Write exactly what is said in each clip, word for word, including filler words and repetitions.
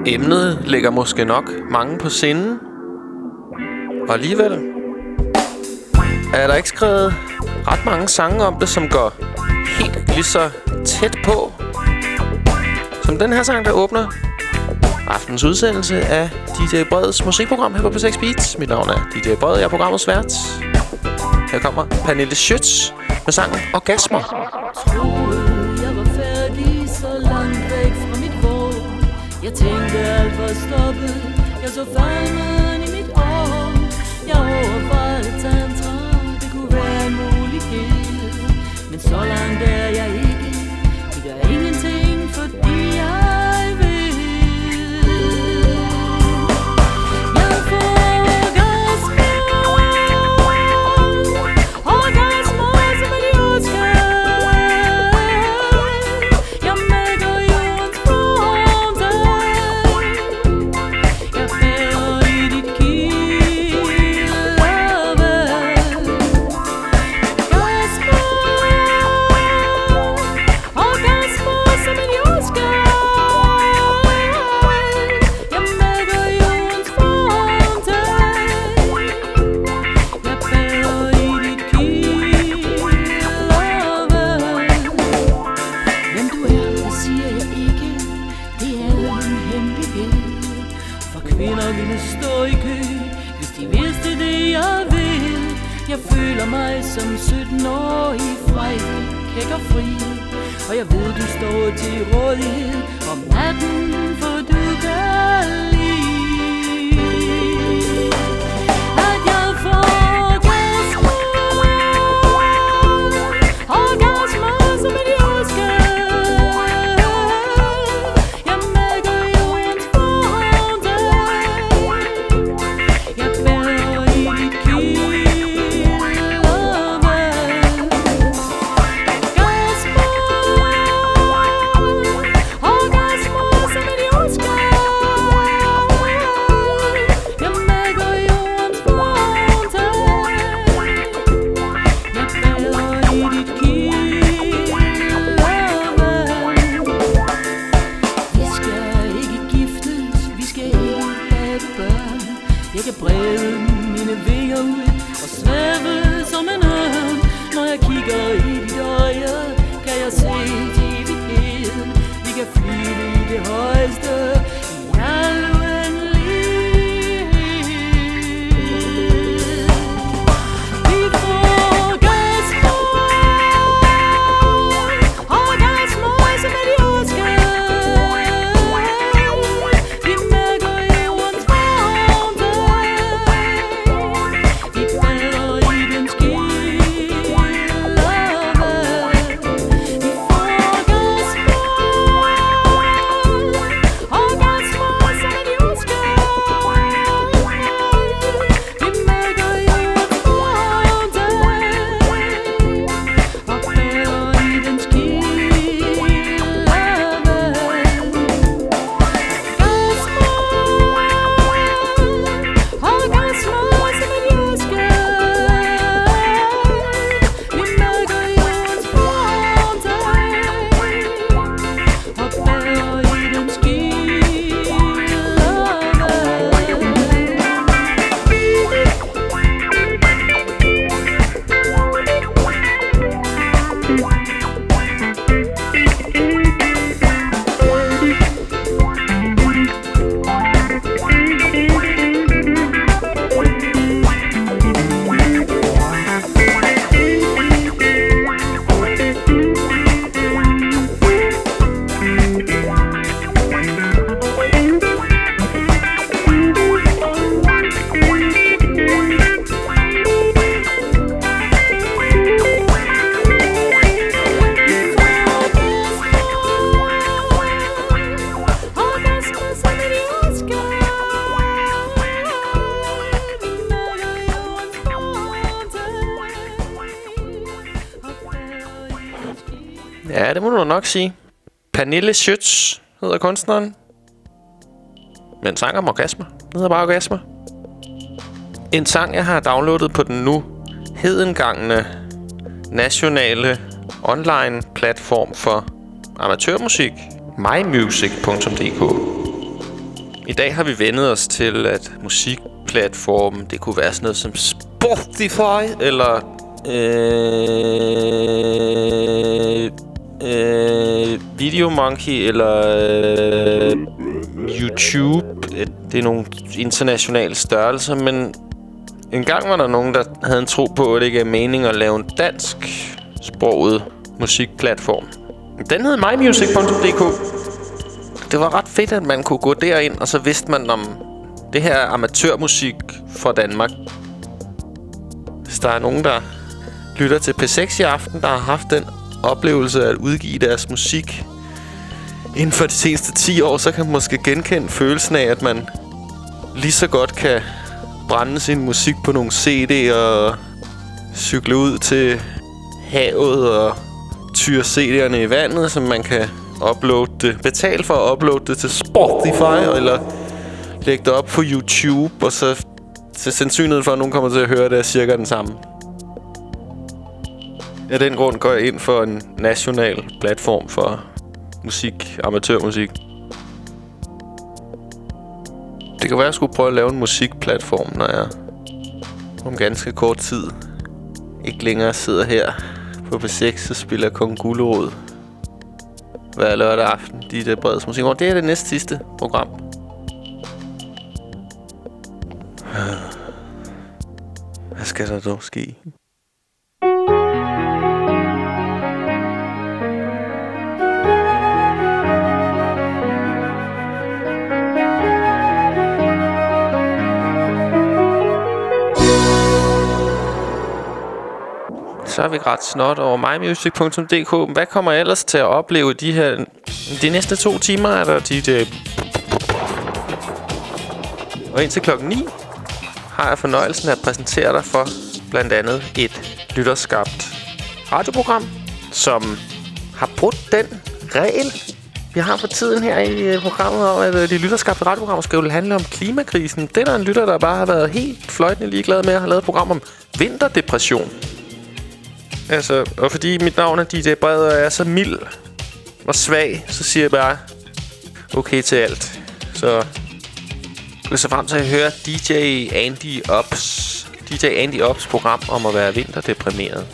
Emnet ligger måske nok mange på sinde. Og alligevel er der ikke skrevet ret mange sange om det, som går helt lige så tæt på som den her sang, der åbner aftens udsendelse af D J Breds musikprogram her på P seks Beats. Mit navn er D J Bred, jeg er programmets vært. Her kommer Pernille Schütz med sangen Orgasmer. Troede jeg var færdig, så langt væk fra mit mål. Jeg tænkte alt var stoppet, jeg så fejlen i mit år. Jeg overvejede tantra, det kunne være en mulighed. Men så langt er jeg ikke, det gør ingenting, fordi jeg vil. Jeg får orgasmer, orgasmer som en jordskær. Jeg mærker jordens fronter, jeg bærer i dit kildevæv. Orgasmer, orgasmer som en jordskær. Jeg mærker jordens fronter, jeg bærer i dit kildevæv. Hvem du er, det siger jeg ikke, det er en hemmelighed. For kvinder ville stå i kø, hvis de vidste det jeg vil. Jeg føler mig som sytten-årig, frej, kæk og fri. Og jeg ved du står til rådighed om natten, for du kan lide at jeg får orgasmer, orgasmer som en jordskær. Jeg mærker jordens fronter, jeg bærer i dit kildevæv. Orgasmer, orgasmer som en jordskær. Jeg mærker jordens fronter, jeg bærer i dit kildevæv. Vi skal ikke giftes, vi skal ikke have børn. Jeg kan brede mine vinger ud og svæve som en ørn. Når jeg kigger i dit øje, kan jeg se evigheden. Vi kan flyve i det højeste i al uendelighed. Vi får orgasmer, orgasmer som en jordskær. Vi mærker jordens fronter, vi bærer i dens kildevæv. Vi får orgasmer, orgasmer som en jordskær. Vi mærker jordens fronter, og bærer i dens kildevæv. Orgasmer, orgasmer som en jordskær. Vi mærker jordens fronter, og bærer i dens Ja, det må du nok sige. Pernille Schütz hedder kunstneren. Men en sang om orgasmer. Den hedder bare Orgasmer. En sang, jeg har downloadet på den nu hedengangne nationale online platform for amatørmusik, my music punktum d k. I dag har vi vendet os til, at musikplatformen, det kunne være sådan noget som Spotify, eller øh, øh, Videomonkey, eller øh, YouTube. Det er nogle internationale størrelser, men engang var der nogen, der havde en tro på, at det ikke er mening at lave en dansk-sproget musikplatform. Den hed my music punktum d k. Det var ret fedt, at man kunne gå derind, og så vidste man om det her amatørmusik fra Danmark. Hvis der er nogen, der lytter til P seks i aften, der har haft den oplevelse at udgive deres musik inden for de seneste ti år, så kan man måske genkende følelsen af, at man lige så godt kan brænde sin musik på nogle C D'er og cykle ud til havet og tyre C D'erne i vandet, så man kan uploade det, betale for at uploade det til Spotify, eller lægge det op på YouTube, og så, så sandsynligheden for, at nogen kommer til at høre det, er cirka den samme. Af den grund går jeg ind for en national platform for musik, amatørmusik. Det kan være, at jeg skulle prøve at lave en musikplatform, når jeg om ganske kort tid ikke længere sidder her på P seks og spiller Kong Gulerod hver lørdag aften. De der Breds musik. Det er det næste sidste program. Hvad skal der dog ske? Så har vi ret snot over my music punktum d k. Hvad kommer jeg ellers til at opleve de her... De næste to timer er der D J... Og indtil klokken ni har jeg fornøjelsen at præsentere dig for blandt andet et lytterskabt radioprogram, som har brudt den regel, vi har for tiden her i programmet om, at de lytterskabte radioprogrammer skal jo handle om klimakrisen. Det er der en lytter, der bare har været helt fløjtende ligeglad med at have lavet et program om vinterdepression. Altså, og fordi mit navn er D J Bred, og jeg er så mild og svag, så siger jeg bare okay til alt. Så jeg så frem til at høre D J Andy Ops, D J Andy Ops program om at være vinterdeprimeret.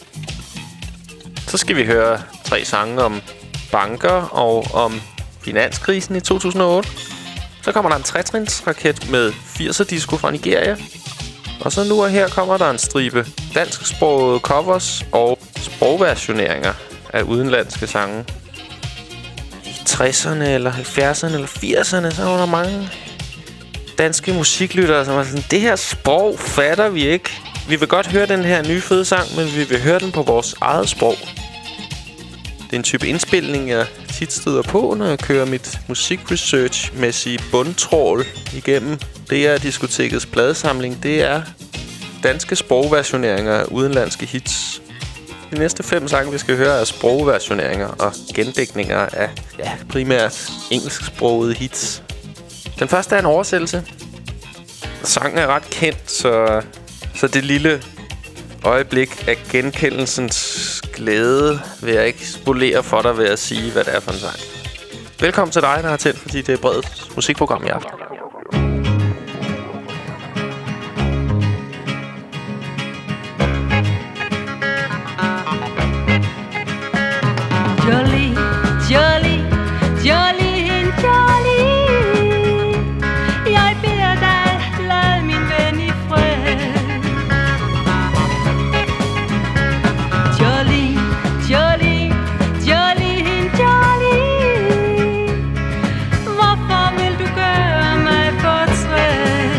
Så skal vi høre tre sange om banker og om finanskrisen i to tusind og otte. Så kommer der en tretrinsraket med firser disco fra Nigeria. Og så nu og her kommer der en stribe dansksprogede covers og sprogversioneringer af udenlandske sange. I tresserne eller halvfjerdserne eller firserne, så var der mange danske musiklyttere, som var sådan, det her sprog fatter vi ikke. Vi vil godt høre den her nye fede sang, men vi vil høre den på vores eget sprog. Det er en type indspilning, jeg tit støder på, når jeg kører mit musikresearch-mæssige bundtrål igennem D R-diskotekets pladesamling. Det er danske sprogversioneringer af udenlandske hits. De næste fem sange, vi skal høre, er sprogversioneringer og gendækninger af, ja, primært engelsksprogede hits. Den første er en oversættelse. Sangen er ret kendt, så, så det lille øjeblik af genkendelsens glæde vil jeg ikke spolere for dig ved at sige, hvad det er for en sang. Velkommen til dig, der har tændt for dit Breds musikprogram i aften. Jolly, jolly, jolly, jolly. Jeg beder dig, lad min ven i fred. Jolly, jolly, jolly, jolly. Hvorfor vil du gøre mig fortræd?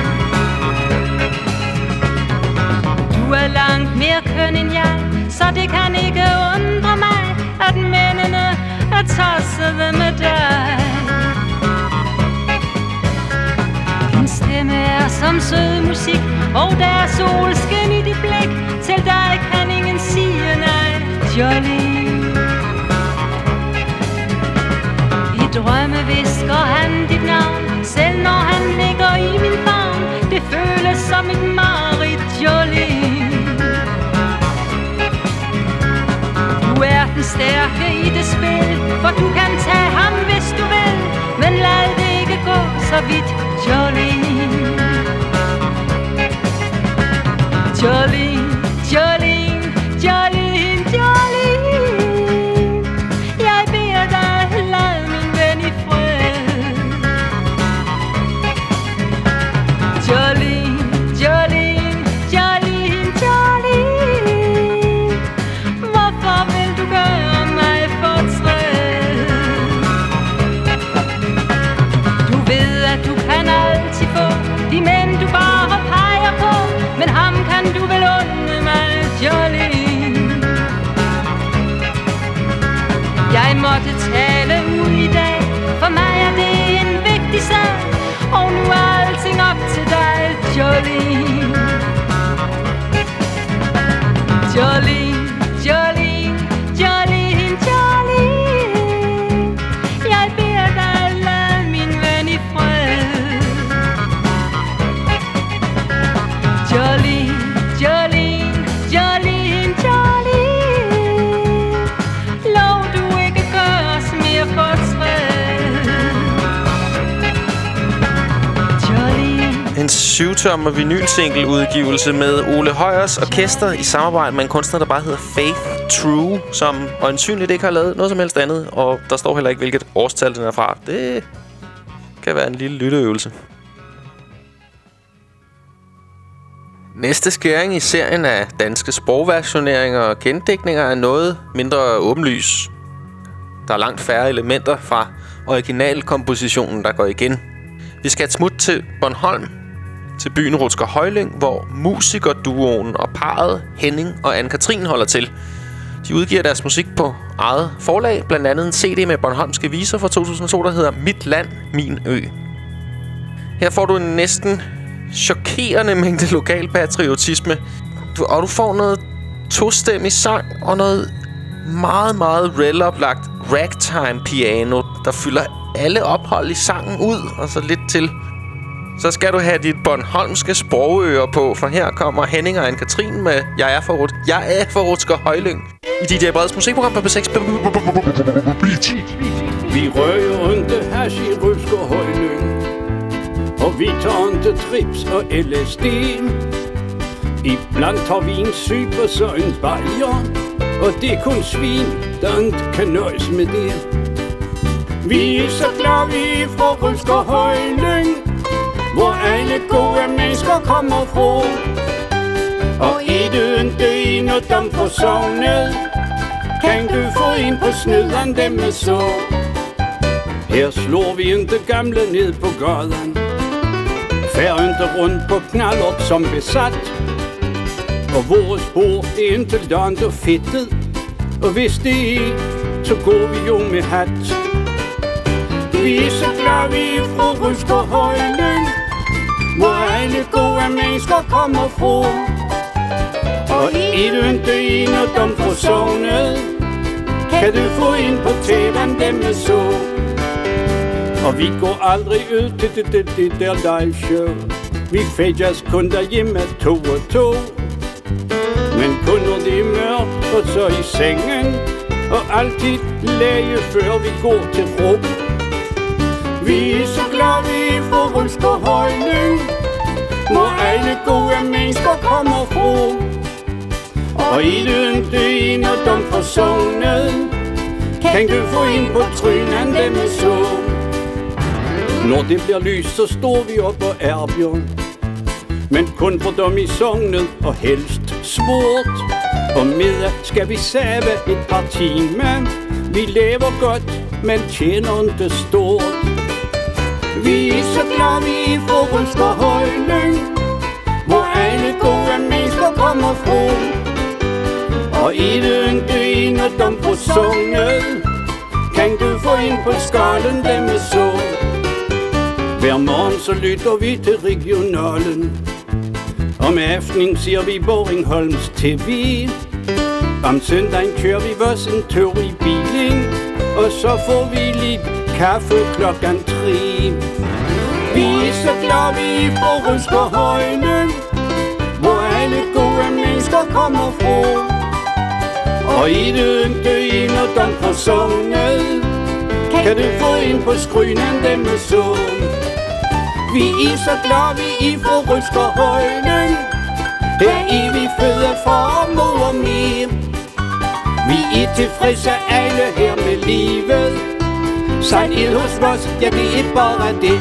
Du er langt mere køn end jeg, så det kan ikke undre mig, at mændene er tossede med dig. Din stemme er som sød musik, og der er solskin i dit blik. Til dig kan ingen sige nej, Jolly. I drømme visker han dit navn, selv når han ligger i min favn. Det føles som et mareridt, Jolly. Du er den stærke i det spil, for du kan tage ham, hvis du vil. Men lad det ikke gå så vidt, Jolene. Jolene, Jolene, Jolene, Jolene. Jeg beder dig, lad min ven i fred. Jolene, Jolene, Jolene, Jolene. Hvorfor vil du gøre mig fortræd? Du ved, at du kan altid få de mænd, du bare peger på, men ham kan du vel unde mig, Jolene. Jeg måtte tale ud i dag, for mig er det en vigtig sag, og nu er alting op til dig, Jolene. Jolene, Jolene, Jolene, Jolene. Jeg beder dig, lad min ven i fred. Jolene, Jolene, Jolene, Jolene. Lov du ikke gør os mere fortræd. Jolene. En syvtommer vinylsingle-udgivelse med Ole Højers orkester i samarbejde med en kunstner, der bare hedder Faith True, som øjensynligt ikke har lavet noget som helst andet, og der står heller ikke, hvilket årstal den er fra. Det kan være en lille lytteøvelse. Næste skæring i serien af danske sprogversioneringer og gendækninger er noget mindre åbenlys. Der er langt færre elementer fra originalkompositionen, der går igen. Vi skal et smut til Bornholm, til byen Rutsker Højlyng, hvor musikerduoen og parret Henning og Anne-Katrin holder til. De udgiver deres musik på eget forlag, blandt andet en C D med bornholmske viser fra to tusind og to, der hedder Mit Land, Min Ø. Her får du en næsten chokerende mængde lokalpatriotisme, du, og du får noget tostemmig sang og noget meget, meget reloplagt ragtime piano, der fylder alle ophold i sangen ud, og så lidt til. Så skal du have dit bornholmske sprogører på, for her kommer Henning og Anne-Katrin med Jeg er for Rut. Jeg er for Rutsker Højlyng i D J Breds musikprogram på B seks. Vi rører ikke hash i Rutsker Højlyng, og vi tager ikke trips og L S D. Iblandt har vi en syper så en bajer, og det er kun svin, der ikke kan nøjes med det. Vi er så glade, vi er fra Rutsker Højlyng, hvor alle gode mennesker kommer fra. Og er du ikke en af dem fra sognet, kan du få en på snyderen dem med så. Her slår vi ikke gamle ned på gaden, fær ikke rundt på knallert som besat. Og vores hår er ikke langt og fedtet, og hvis det er, så går vi jo med hat. Vi er så glade, vi er fra Rutsker Højlyng, hvor alle gode mennesker kommer fra. Og er du ikke en af dem fra sognet, kan du få ind på tæven dem med så. Og vi går aldrig ud til det, det, det der live show. Vi fædjas kun derhjemme to og to, men kun når det er mørkt og så i sengen, og altid læge før vi går til ro. Vi er så glade, vi er fra Rutsker Højlyng, hvor alle gode mennesker kommer fra. Og er du ikke en af dem fra sognet, kan du få ind på trynen dem med så. Når det bliver lys, så står vi op og erbjørn, men kun for dem i sognet og helst sport. Og middag skal vi save et par timer. Vi lever godt, men tjener ikke stort. Vi er så glade, vi er fra Rutsker Højlyng, hvor alle gode mennesker kommer fra. Og er du ikke en af dem fra sognet, kan du få ind på skallen dem med så. Hver morgen så lytter vi til regionalen, om aftenen ser vi Bornholms T V. Om søndagen kører vi vores en tur i bilen, og så får vi lidt kaffe klokken tre. Vi er så glade, vi er fra Rutsker Højlyng, hvor alle gode mennesker kommer fra. Og er du ikke en af dem fra sognet, kan du få ind på skrynen dem med så. Vi er så glade, vi er fra Ryskerhøjning. Her er vi fødte for mor og mig. Vi er tilfredse alle her med livet. Sejt ind hos os, ja det er bare det.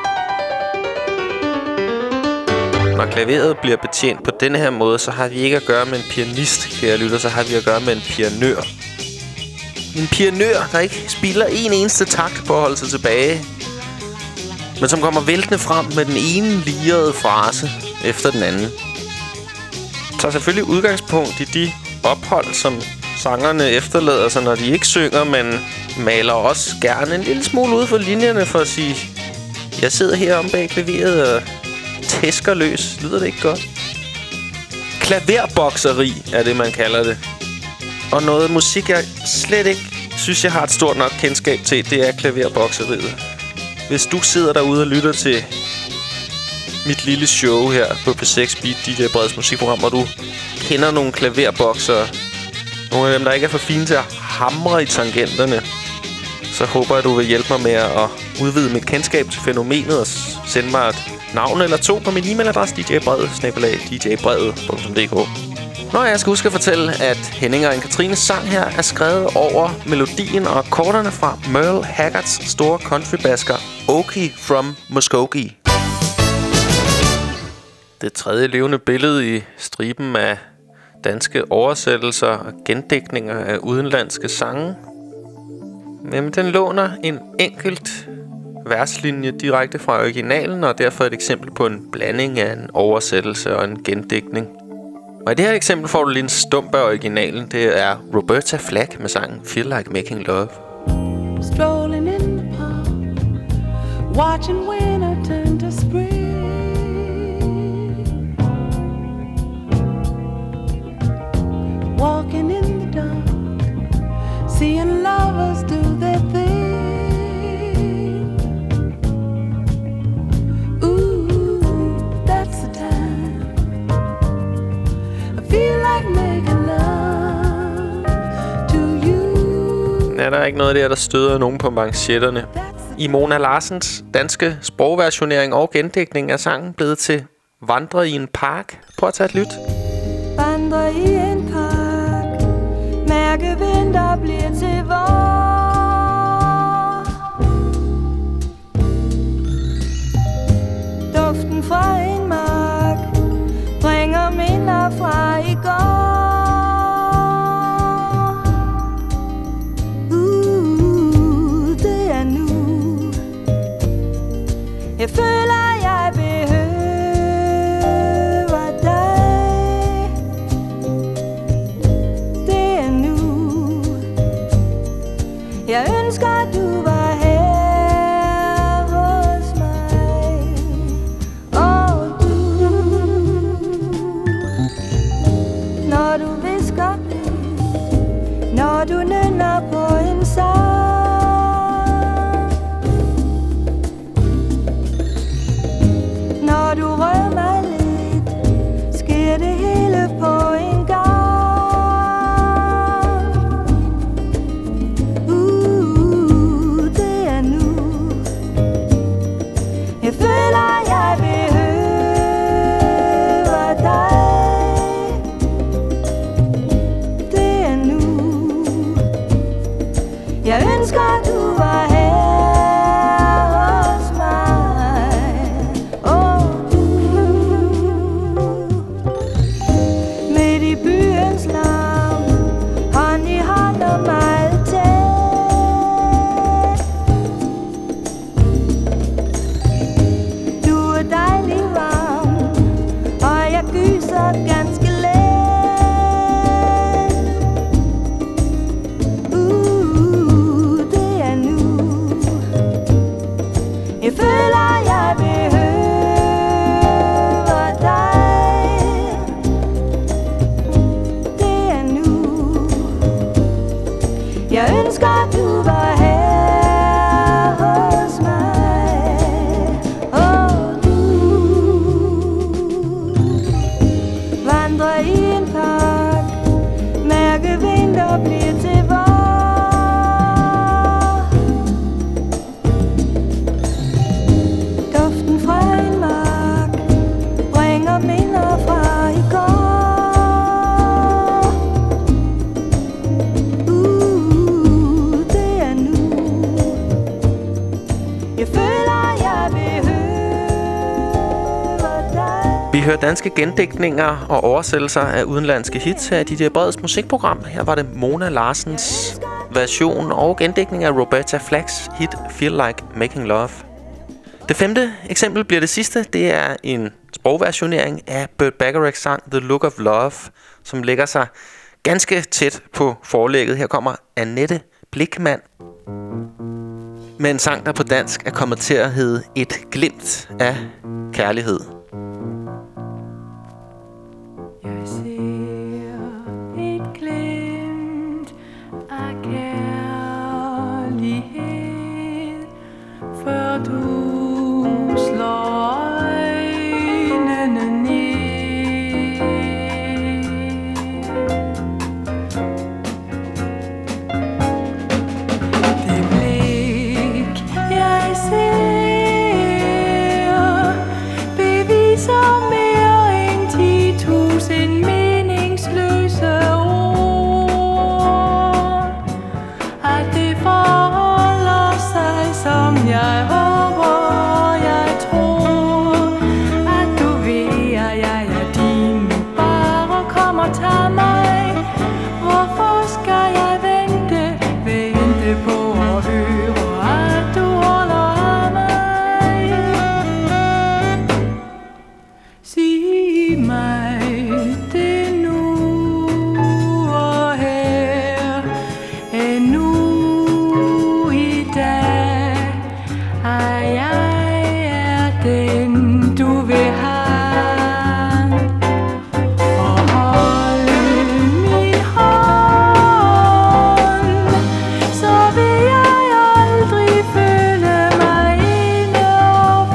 Når klaveret bliver betjent på denne her måde, så har vi ikke at gøre med en pianist, kære lytter, så har vi at gøre med en pianør. En pianør, der ikke spiller en eneste takt på at holde sig tilbage, men som kommer væltende frem med den ene lirede frase efter den anden. Tager selvfølgelig udgangspunkt i de ophold, som sangerne efterlader sig, når de ikke synger, men maler også gerne en lille smule ud for linjerne for at sige, jeg sidder her om bag klaveret og tæsker løs. Lyder det ikke godt? Klaverbokseri er det, man kalder det. Og noget musik, jeg slet ikke synes, jeg har et stort nok kendskab til, det er klaverbokseriet. Hvis du sidder derude og lytter til mit lille show her på P seks Beat, D J Breds musikprogram, og du kender nogle klaverboksere, nogle af dem, der ikke er for fine til at hamre i tangenterne, så håber jeg, du vil hjælpe mig med at udvide mit kendskab til fænomenet og sende mig et navn eller to på min e-mailadresse, d j brede snabel-a d j brede punktum d k. Nå, jeg skal huske at fortælle, at Henning og Anne-Katrines sang her er skrevet over melodien og akkorderne fra Merle Haggards store countrybasker Okie from Muskogee. Det tredje levende billede i striben af danske oversættelser og gendækninger af udenlandske sange. Men den låner en enkelt verslinje direkte fra originalen, og derfor et eksempel på en blanding af en oversættelse og en gendækning. Og i det her eksempel får du lige en stump af originalen. Det er Roberta Flack med sangen Feel Like Making Love. Strolling in the park, watching winter turn to spring. Walking in the dark, seeing lovers do their thing. Ooh, that's the time I feel like making love to you. Er der ikke noget der, der støder nogen på manchetterne? I Mona Larsens danske sprogversionering og gendækning af sangen blevet til Vandre i en park. Prøv at tage et lyt. Vandre i en park, mærke vinter bliver til vår. Duften fra en mark bringer minder fra i går. Uh, det er nu jeg føler jeg behøver dig. Det er nu jeg ønsker du var her hos mig. Og du, når du visker det, når du nynner på en sang, Jeg føler, jeg behøver dig. Vi hører danske gendækninger og oversættelser af udenlandske hits her i D J Breds musikprogram. Her var det Mona Larsens version og gendækning af Roberta Flacks hit Feel Like Making Love. Det femte eksempel bliver det sidste. Det er en sprogversionering af Burt Bacharachs sang The Look of Love, som lægger sig ganske tæt på forlægget. Her kommer Annette Blichmann med en sang, der på dansk er kommet til at hedde Et glimt af kærlighed. Jeg ser et glimt af kærlighed, før du slår øjnene ned. Det blik, jeg ser, beviser mere end ti tusind meningsløse ord, at det forholder sig, som jeg håber. Jeg tror, at du ved, at jeg er din. Nu bare kom og tag mig. Hvorfor skal jeg vente, vente på at høre, at du holder af mig? Sig mig det nu og her, endnu i dag, at jeg er den du vil have, og hold min hånd, så vil jeg aldrig føle mig ene og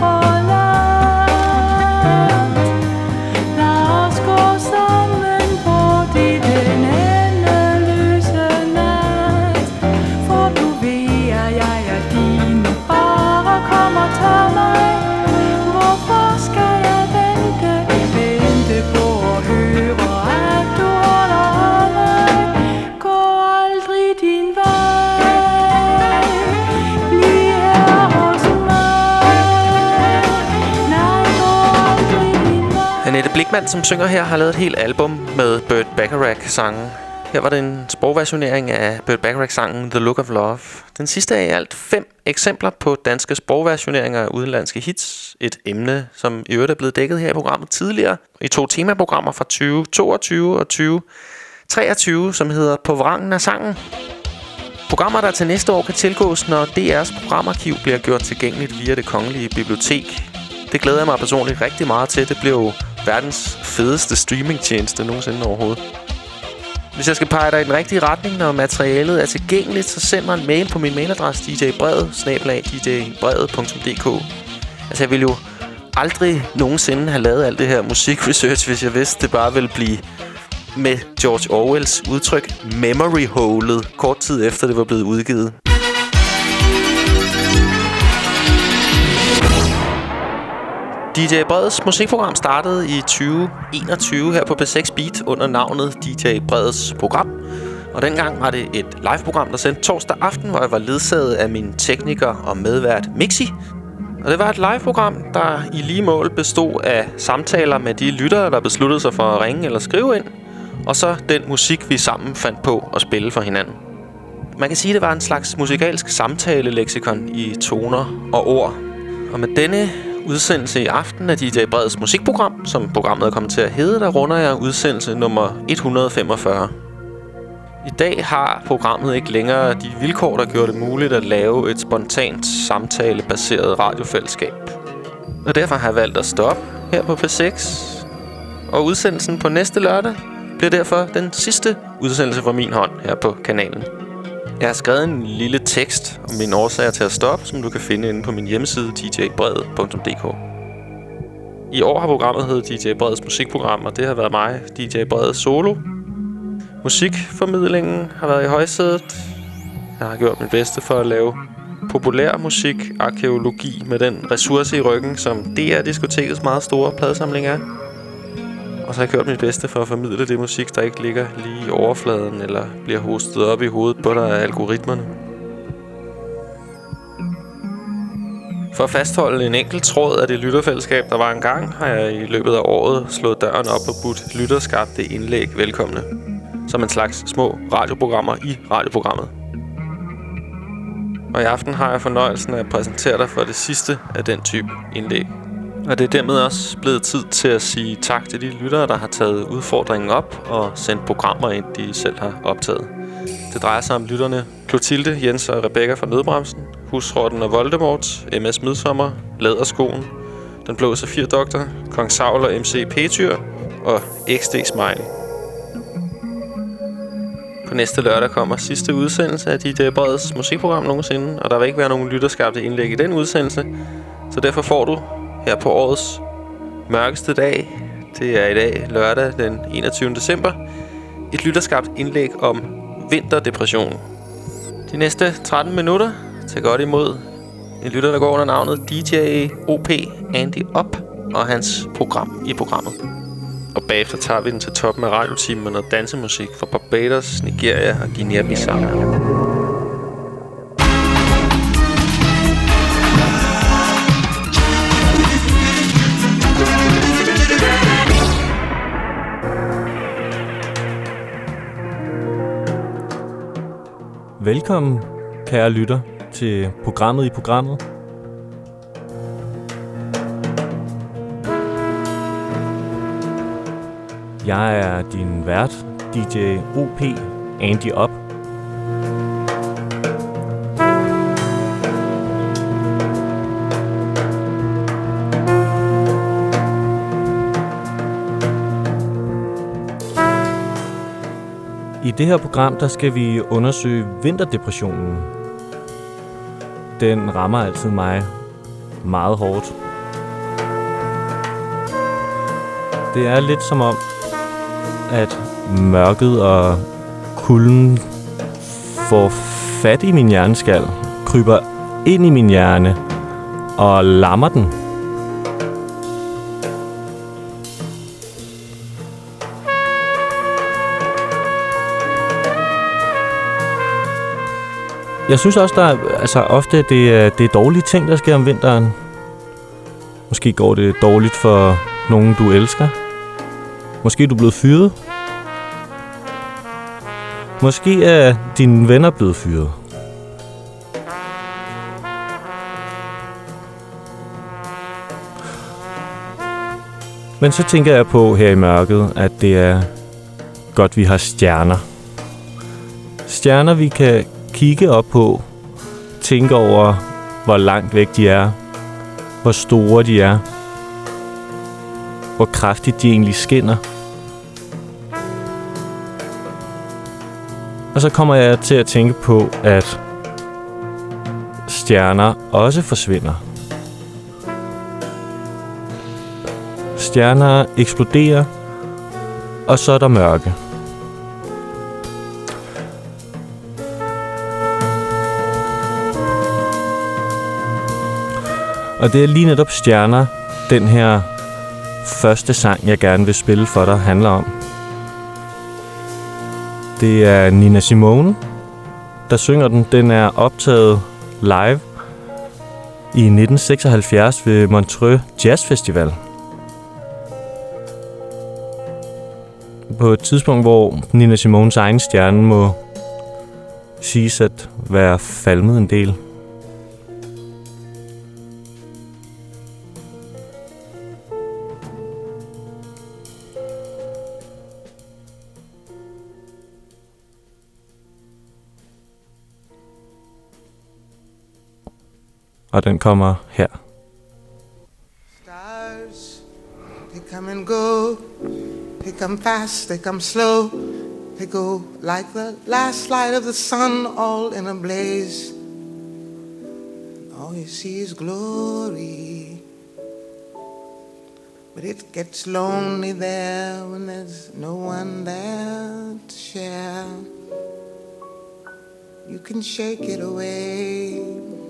forladt. Lad os gå sammen på den endeløse nat, for du ved, at jeg er din. Bare kom og tag mig. Hvorfor skal jeg vente, vente på at høre, at du holder af mig? Gå aldrig din vej, bliv her hos mig. Nej, gå aldrig din vej. Annette Blichmann, som synger her, har lavet et helt album med Burt Bacharach-sangen. Her var det en sprogversionering af Burt Bacharach-sangen The Look of Love. Den sidste er i alt fem eksempler på danske sprogversioneringer af udenlandske hits. Et emne, som i øvrigt er blevet dækket her i programmet tidligere. I to temaprogrammer fra tyve toogtyve og tyve treogtyve, som hedder På vrangen af sangen. Programmer, der til næste år kan tilgås, når D R's programarkiv bliver gjort tilgængeligt via Det Kongelige Bibliotek. Det glæder jeg mig personligt rigtig meget til. Det bliver jo verdens fedeste streamingtjeneste nogensinde overhovedet. Hvis jeg skal pege dig i den rigtige retning, når materialet er tilgængeligt, så send mig en mail på min mailadresse d j brede snabel-a d j brede punktum d k. Altså, jeg ville jo aldrig nogensinde have lavet alt det her musikresearch, hvis jeg vidste, det bare ville blive med George Orwells udtryk memory holet, kort tid efter det var blevet udgivet. D J Breds musikprogram startede i tyve enogtyve her på P seks Beat under navnet D J Breds program. Og dengang var det et liveprogram, der sendte torsdag aften, hvor jeg var ledsaget af min tekniker og medvært Mixi. Og det var et liveprogram, der i lige mål bestod af samtaler med de lyttere, der besluttede sig for at ringe eller skrive ind. Og så den musik, vi sammen fandt på at spille for hinanden. Man kan sige, at det var en slags musikalsk samtale-leksikon i toner og ord. Og med denne udsendelse i aften af D J Breds musikprogram, som programmet er kommet til at hedde, der runder jeg udsendelse nummer et hundrede og femogfyrre. I dag har programmet ikke længere de vilkår, der gjorde det muligt at lave et spontant samtalebaseret radiofællesskab. Og derfor har jeg valgt at stoppe her på P seks. Og udsendelsen på næste lørdag bliver derfor den sidste udsendelse fra min hånd her på kanalen. Jeg har skrevet en lille tekst om mine årsager til at stoppe, som du kan finde inde på min hjemmeside d j brede punktum d k. I år har programmet heddet D J Breds musikprogram, og det har været mig, D J Brede solo. Musikformidlingen har været i højsædet. Jeg har gjort mit bedste for at lave populær musik, arkeologi med den ressource i ryggen, som D R-diskotekets meget store pladesamling er. Og så har jeg gjort mit bedste for at formidle det musik, der ikke ligger lige i overfladen eller bliver hostet op i hovedet på dig af algoritmerne. For at fastholde en enkelt tråd af det lytterfællesskab, der var engang, har jeg i løbet af året slået døren op og budt lytterskabte indlæg velkomne. Som en slags små radioprogrammer i radioprogrammet. Og i aften har jeg fornøjelsen af at præsentere dig for det sidste af den type indlæg. Og det er dermed også blevet tid til at sige tak til de lyttere, der har taget udfordringen op og sendt programmer ind, de selv har optaget. Det drejer sig om lytterne Clotilde, Jens og Rebecca fra Nødbremsen, Husrotten og Voldemort, M S Midsommer, Læderskoen, Den Blå Safir-doktor, Kong Saul og M C Petyr og X D Smiley. På næste lørdag kommer sidste udsendelse af D J Breds musikprogram nogensinde, og der vil ikke være nogen lytterskabte indlæg i den udsendelse, så derfor får du her på årets mørkeste dag, det er i dag lørdag den enogtyvende december, et lytterskabt indlæg om vinterdepression. De næste tretten minutter tager godt imod en lytter, der går under navnet D J O P Andy Up og hans program i programmet. Og bagefter tager vi den til toppen af radiotimen med noget dansemusik fra Barbados, Nigeria og Guinea-Bissau. Velkommen, kære lytter, til programmet i programmet. Jeg er din vært, D J O P Andy Up. I det her program, der skal vi undersøge vinterdepressionen. Den rammer altid mig meget hårdt. Det er lidt som om, at mørket og kulden får fat i min hjerneskal, kryber ind i min hjerne og lammer den. Jeg synes også, der er altså, ofte, det er, det er dårlige ting, der sker om vinteren. Måske går det dårligt for nogen, du elsker. Måske er du blevet fyret. Måske er dine venner blevet fyret. Men så tænker jeg på her i mørket, at det er godt, vi har stjerner. Stjerner, vi kan kigge op på, tænke over, hvor langt væk de er, hvor store de er, hvor kraftigt de egentlig skinner. Og så kommer jeg til at tænke på, at stjerner også forsvinder. Stjerner eksploderer, og så er der mørke. Og det er lige netop stjerner, den her første sang, jeg gerne vil spille for dig, handler om. Det er Nina Simone, der synger den. Den er optaget live i nitten seksoghalvfjerds ved Montreux Jazz Festival. På et tidspunkt, hvor Nina Simones egen stjerne må siges at være falmet en del. Og den kommer her. Stars, they come and go. They come fast, they come slow. They go like the last light of the sun, all in a blaze. All you see is glory. But it gets lonely there when there's no one there to share. You can shake it away.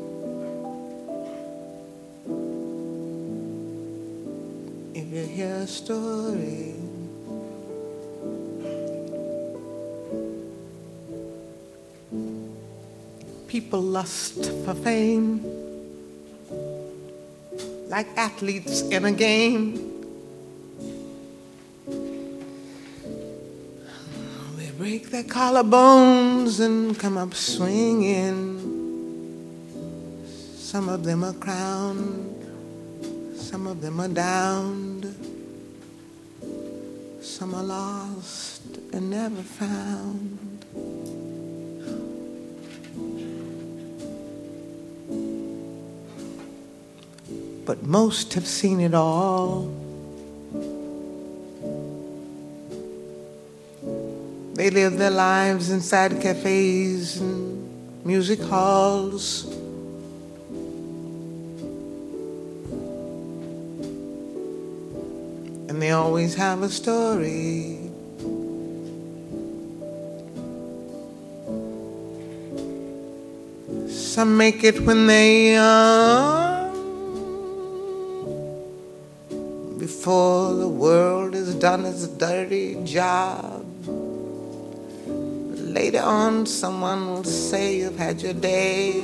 If you hear a story, people lust for fame. like athletes in a game. They break their collarbones and come up swinging. Some of them are crowned, some of them are downed, some are lost and never found. But most have seen it all. They live their lives inside cafes and music halls. And they always have a story. Some make it when they're young, before the world has done its dirty job. Later on, someone will say you've had your day.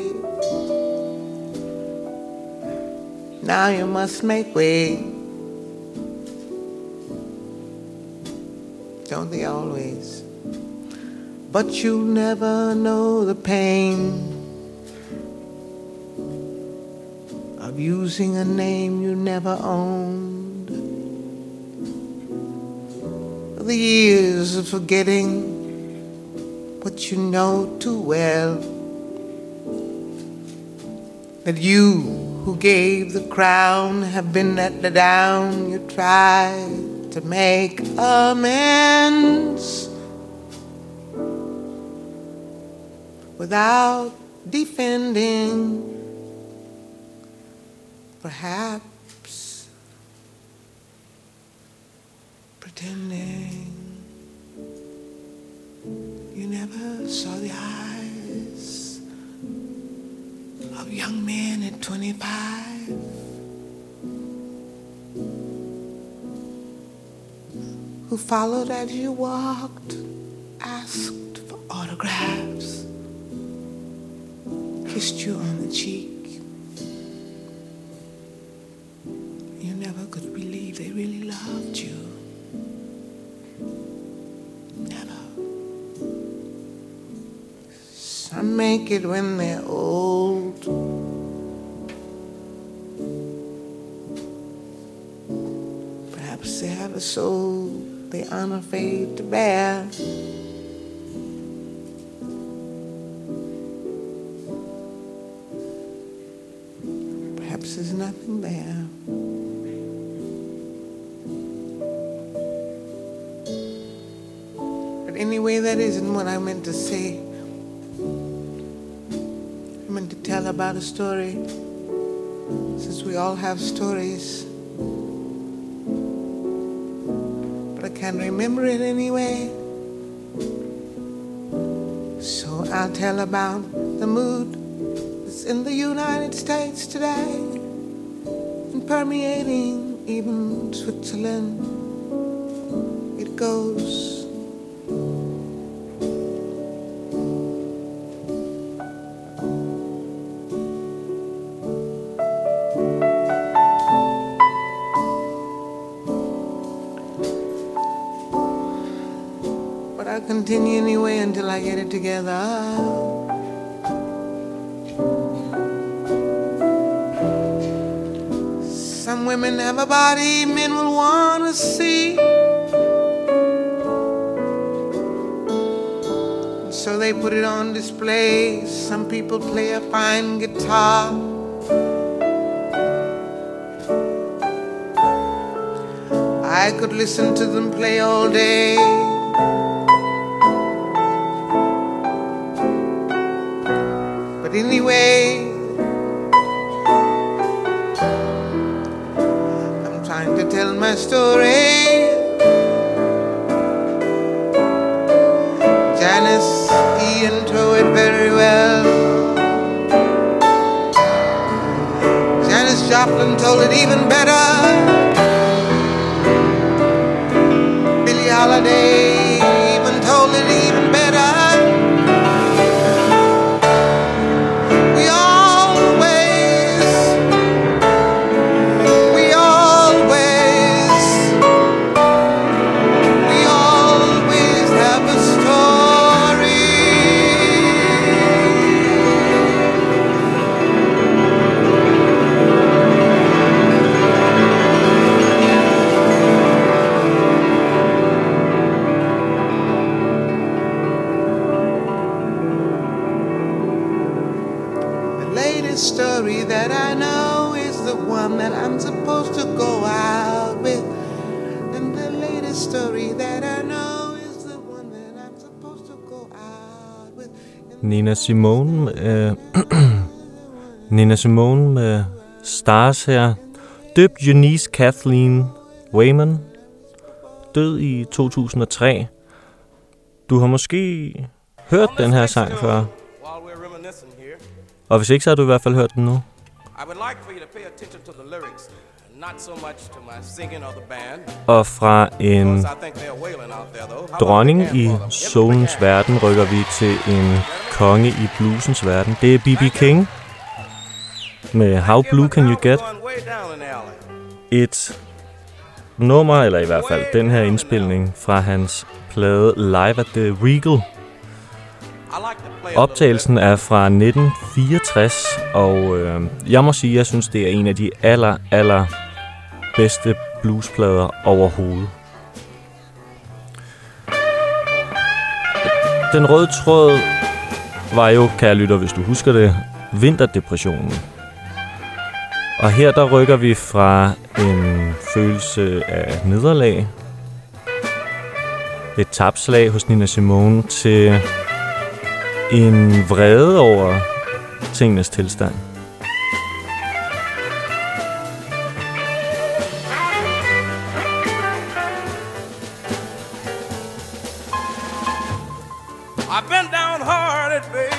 Now you must make way. Don't they always? But you'll never know the pain of using a name you never owned. The years of forgetting what you know too well. That you who gave the crown have been let down. You tried to make amends without defending. Perhaps pretending you never saw the eyes of young men at twenty-five who followed as you walked, asked for autographs, kissed you on the cheek. You never could believe they really loved you. Never. Some make it when they're old. Perhaps they have a soul they aren't afraid to bear. Perhaps there's nothing there. But anyway, that isn't what I meant to say. I meant to tell about a story, since we all have stories. But I can't remember it anyway. So I'll tell about the mood that's in the United States today, and permeating even Switzerland. It goes. I'll continue anyway until I get it together. Some women have a body men will want to see, so they put it on display. Some people play a fine guitar. I could listen to them play all day. Anyway, I'm trying to tell my story. Janis Ian told it very well. Janis Joplin told it even better. Billie Holiday even told it even better. one that I'm supposed to go out with. And the latest story that I know is the one that I'm supposed to go out with. Nina Simone, øh, Nina Simone med Stars her. Døbt Eunice Kathleen Wayman. Død i to tusind og tre. Du har måske hørt den her sang før. Og hvis ikke, så har du i hvert fald hørt den nu. Og fra en dronning i soulens verden rykker vi til en konge i bluesens verden. Det er B B King med How Blue Can You Get. Et nummer, eller i hvert fald den her indspilning fra hans plade Live at the Regal. Optagelsen er fra nitten fireogtres, og øh, jeg må sige, at jeg synes, det er en af de aller, aller bedste bluesplader overhovedet. Den røde tråd var jo, kære lytter, hvis du husker det, vinterdepressionen. Og her der rykker vi fra en følelse af nederlag, et tabslag hos Nina Simone, til en vrede over tingenes tilstand. I've been downhearted, babe.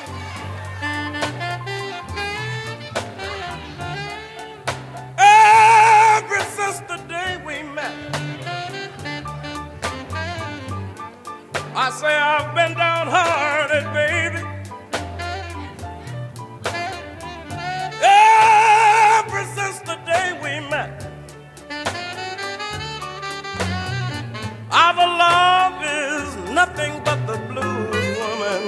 Ever since the day we met, I say I've been downhearted, baby. Ever since the day we met, our love is nothing but the blues, woman.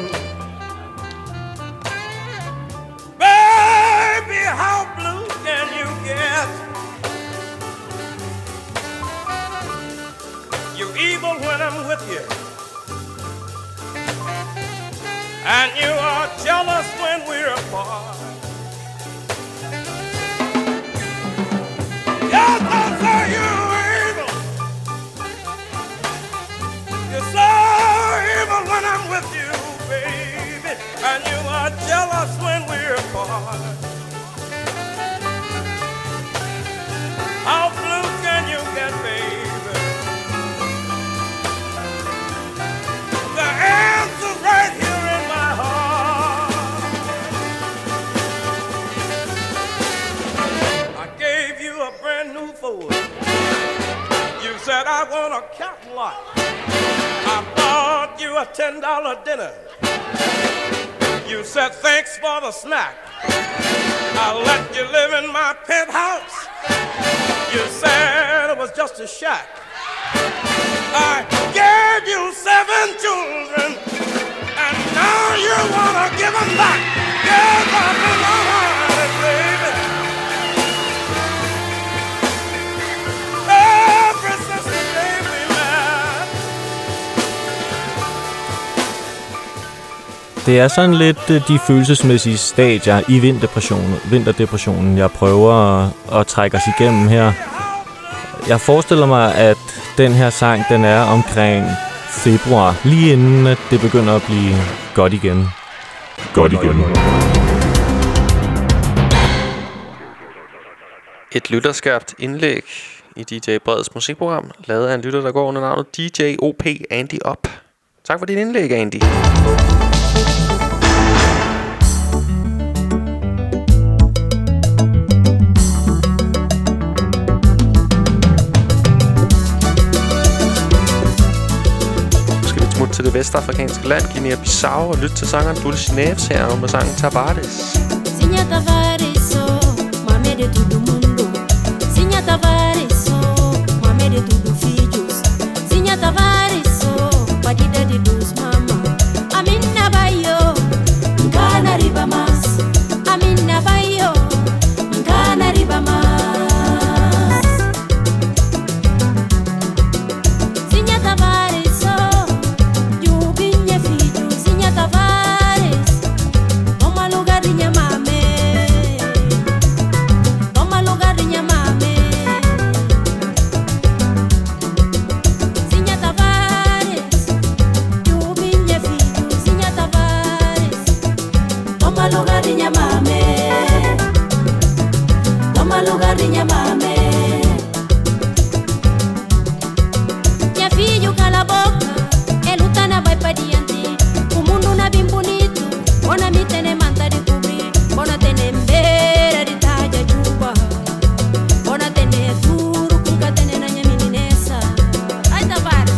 Baby, how blue can you get? You're evil when I'm with you, and you are jealous when we're apart. Yes, I say you're evil. You're so evil when I'm with you, baby, and you are jealous when we're apart. How blue can you get, baby? The answer's right here in my heart. I gave you a brand new Ford. You said I want a Cadillac. I bought you a ten dollar dinner. You said thanks for the snack. I let you live in my penthouse. You said it was just a shack. I gave you seven children, and now you wanna give them back. Yes, I've been downhearted, baby. Ever since the day we met. Det er sådan lidt de følelsesmæssige stadier i vinterdepressionen, vinterdepressionen jeg prøver at, at trække os igennem her. Jeg forestiller mig, at den her sang, den er omkring februar, lige inden at det begynder at blive godt igen. Godt igen. Et lytterskabt indlæg i D J Breds musikprogram, lavet af en lytter, der går under navnet D J O P Andy Up. Tak for dit indlæg, Andy. Til det vestafrikanske land, Guinea-Bissau, og lytte til sangeren Dulce Neves her med sangen Tavares. Sinha Tavares, oh, mame de todo mundo. Sinha Tavares, oh, mame de todo filhos. Sinha Tavares, oh, batida de dos mama. Amina bayo, nkana riba mas. Amina bayo, nkana riba mas. Sinha Tavares, oh, Tavares, uma lugarinha mame. lugar de llamame. Minha filho, cala a boca, é lutana vai pra diante. O mundo não é bem bonito, bona me tem manta de cobrir, bona tem beira de taja chuva, bona tem duro com catene na minha meninessa. Ai, Tavares.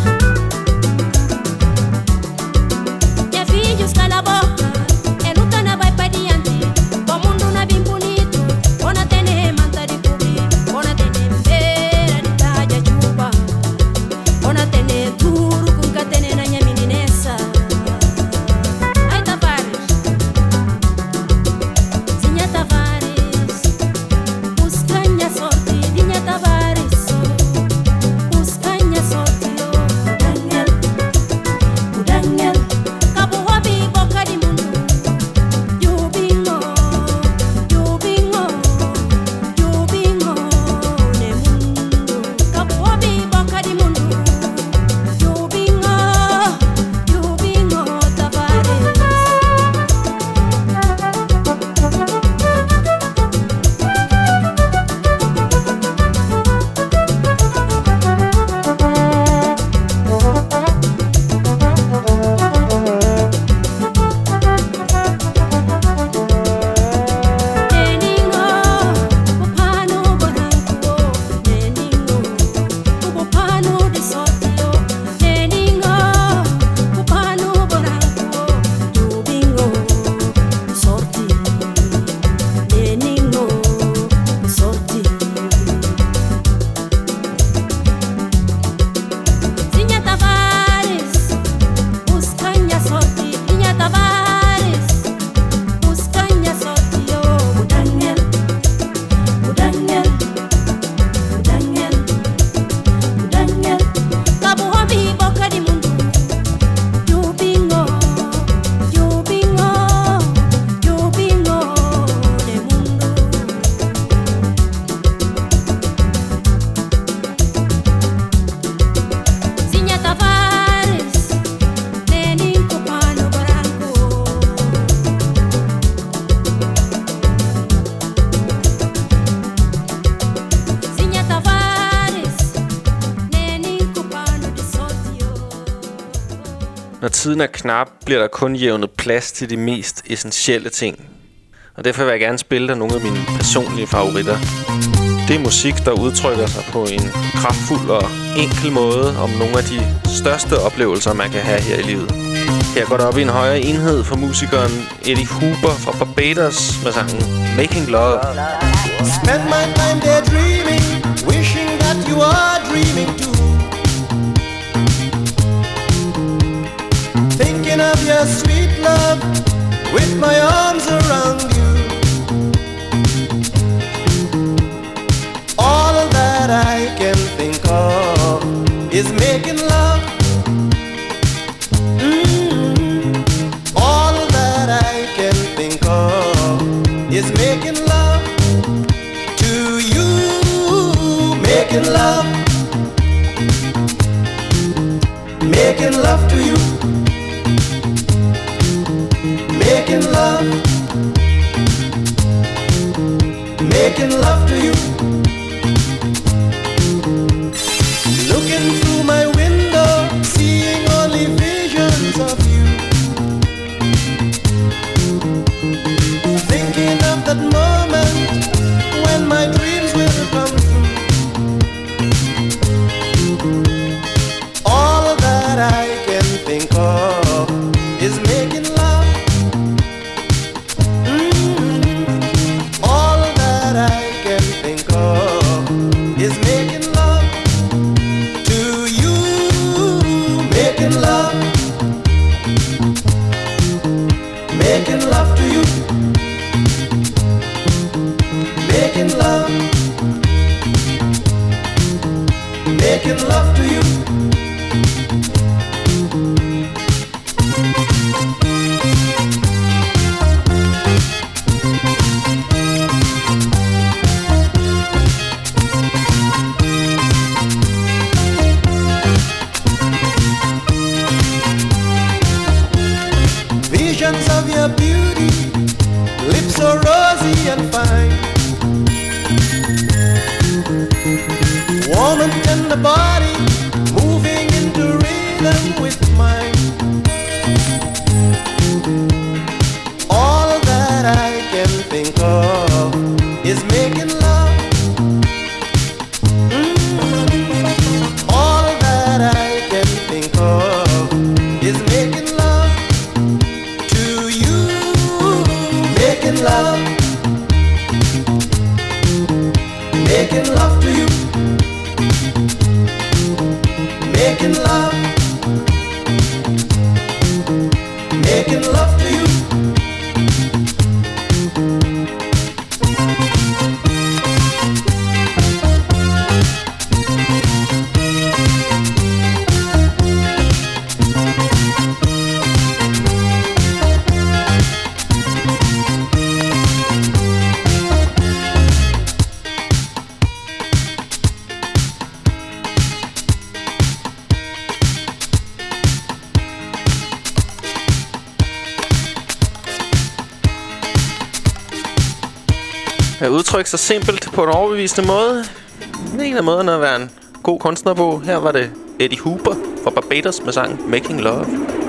Minha filho, cala a boca, é lutana vai pra diante. O mundo não é bem bonito, bona tem manta de cobrir, bona tem beira de taja chuva, bona tem duro com catene na minha meninessa. Ai, Tavares. Zinha Tavares, busca minha sorte. Vinha Tavares, busca minha sorte. Oh, Daniel, o Daniel, cabo hobby, boca de mundo. Jubingo, jubingo, jubingo, ne mundo. Cabo hobby, boca de mundo. Jubingo, jubingo, Tavares. Neningo, bopano branco, neningo, o bopano de sorte, oh. Neningo, bopano branco, jubingo, sorte. Neningo, sorte. Zinha Tavares, busca minha sorte. Zinha Tavares, busca minha sorte. Oh, o Daniel, o Daniel, o Daniel, o Daniel, cabo hobby, boca de mundo. Jubingo, jubingo, jubingo, de mundo. Zinha Tavares, neninho copano branco. Zinha Tavares, neninho copano de sorte. Når tiden er knap, bliver der kun jævnet plads til de mest essentielle ting. Og derfor vil jeg gerne spille dig nogle af mine personlige favoritter. Det er musik, der udtrykker sig på en kraftfuld og enkel måde om nogle af de største oplevelser, man kan have her i livet. Her går der op i en højere enhed for musikeren Eddie Hooper fra Barbados med sangen Making Love. Spend my time daydreaming, wishing that you are dreaming too. Thinking of your sweet love with my arms around you. All that I can think of is making love. Mm. All that I can think of is making love to you. Making love, making love to you. Making love, making love to you. Looking through my window, seeing only visions of you. Thinking of that moment when my dreams will come true. All that I can think of is making love. Mm. All that I can think of is making love to you. Making love, making love to you. Making love, making love to you. Visions of your beauty, lips so rosy and fine. Warm and tender body, moving into rhythm with mine. All that I can think of is making love. Mm-hmm. All that I can think of is making love to you. Making love, making love to you. Making love, making love to you. At udtrykke sig simpelt på en overbevisende måde. En af måderne at være en god kunstner på. Her var det Eddie Hooper fra Barbados med sangen Making Love.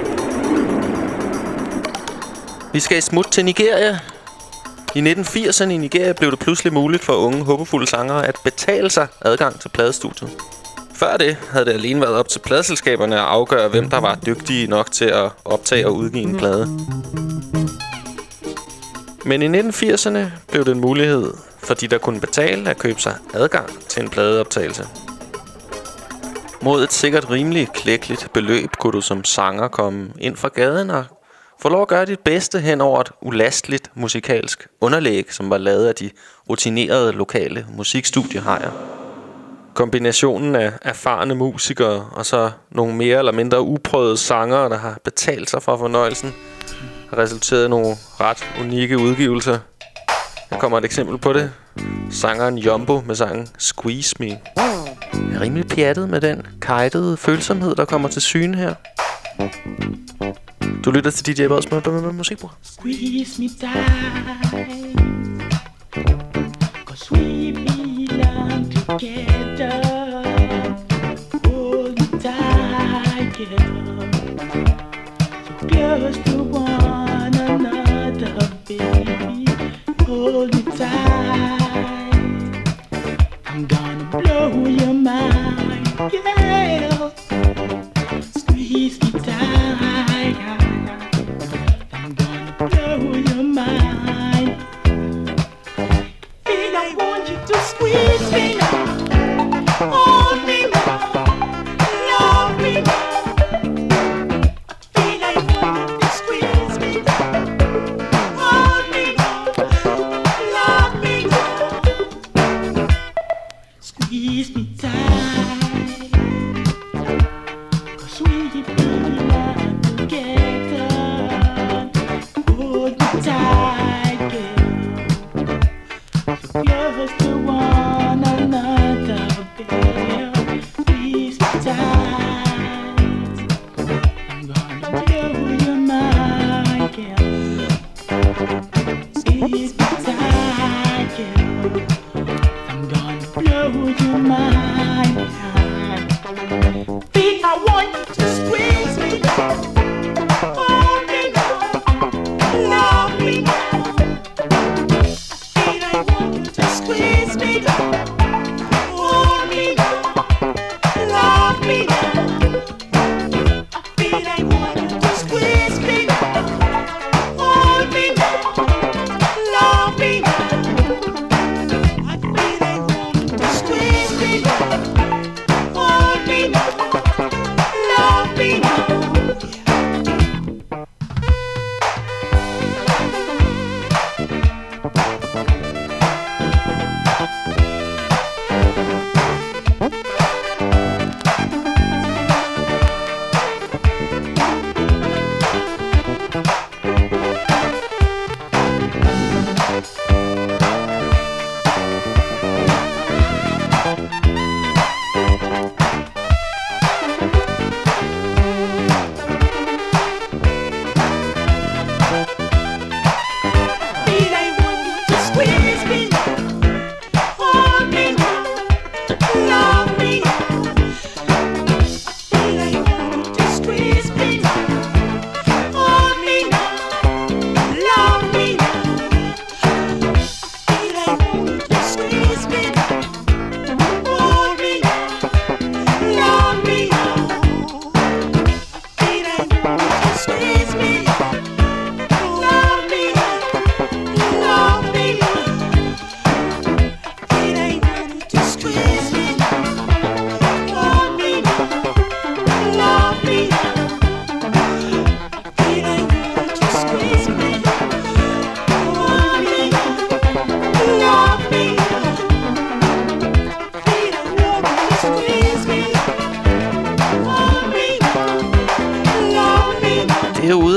Vi skal i smut til Nigeria. I nitten firserne i Nigeria blev det pludselig muligt for unge, håbefulde sangere at betale sig adgang til pladestudiet. Før det havde det alene været op til pladeselskaberne at afgøre, hvem der var dygtige nok til at optage og udgive en plade. Men i nitten firserne blev det en mulighed for de, der kunne betale, at købe sig adgang til en pladeoptagelse. Mod et sikkert rimelig klækkeligt beløb kunne du som sanger komme ind fra gaden og få lov at gøre dit bedste hen over et ulasteligt musikalsk underlæg, som var lavet af de rutinerede lokale musikstudiehajer. Kombinationen af erfarne musikere og så nogle mere eller mindre uprøvede sangere, der har betalt sig for fornøjelsen, har resulteret i nogle ret unikke udgivelser. Her kommer et eksempel på det. Sangeren Jumbo med sangen Squeeze Me. Jeg er rimelig pjattet med den kajtede følsomhed, der kommer til syne her. Du lytter til D J Breds med, med, med musikbror. Squeeze me tight, 'cause we belong together. Hold me tight, yeah. So close to one another, baby. Hold me tight. I'm gonna blow your mind, yeah. Squeeze me tight. I'm gonna blow your mind. And I want you to squeeze me now. Hold me now. Love me now. And I want you to squeeze me now. Hold me now. Love me now. Squeeze me tight. 'Cause we belong together. Hold me tight, girl. So close to one another, baby. Squeeze me tight. I'm gonna blow your mind, girl. Squeeze me tight, girl. I'm gonna blow your mind. Babe, I want you to squeeze me. Hold me now. Love me now. Babe, I want you to squeeze me. Hold me now. Love me now. Babe, I want you to squeeze me. Hold me now. Love me now. I feel I want you to squeeze me. Hold me now.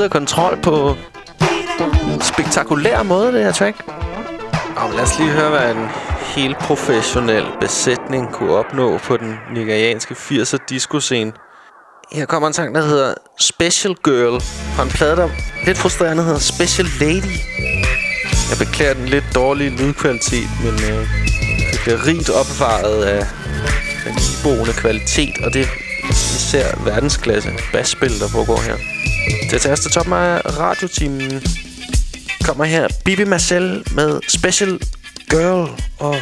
ude af kontrol på en spektakulær måde, det her track. Og lad os lige høre, hvad en helt professionel besætning kunne opnå på den nigerianske firser disco-scene. Her kommer en sang, der hedder Special Girl, fra en plade, der lidt frustrerende hedder Special Lady. Jeg beklager den lidt dårlige lydkvalitet, men øh, det bliver rigt opfaret af den iboende kvalitet, og det er især verdensklasse basspil, der foregår her. Til at tage os til toppen af radiotimen kommer her Bibi Marcel med Special Girl og...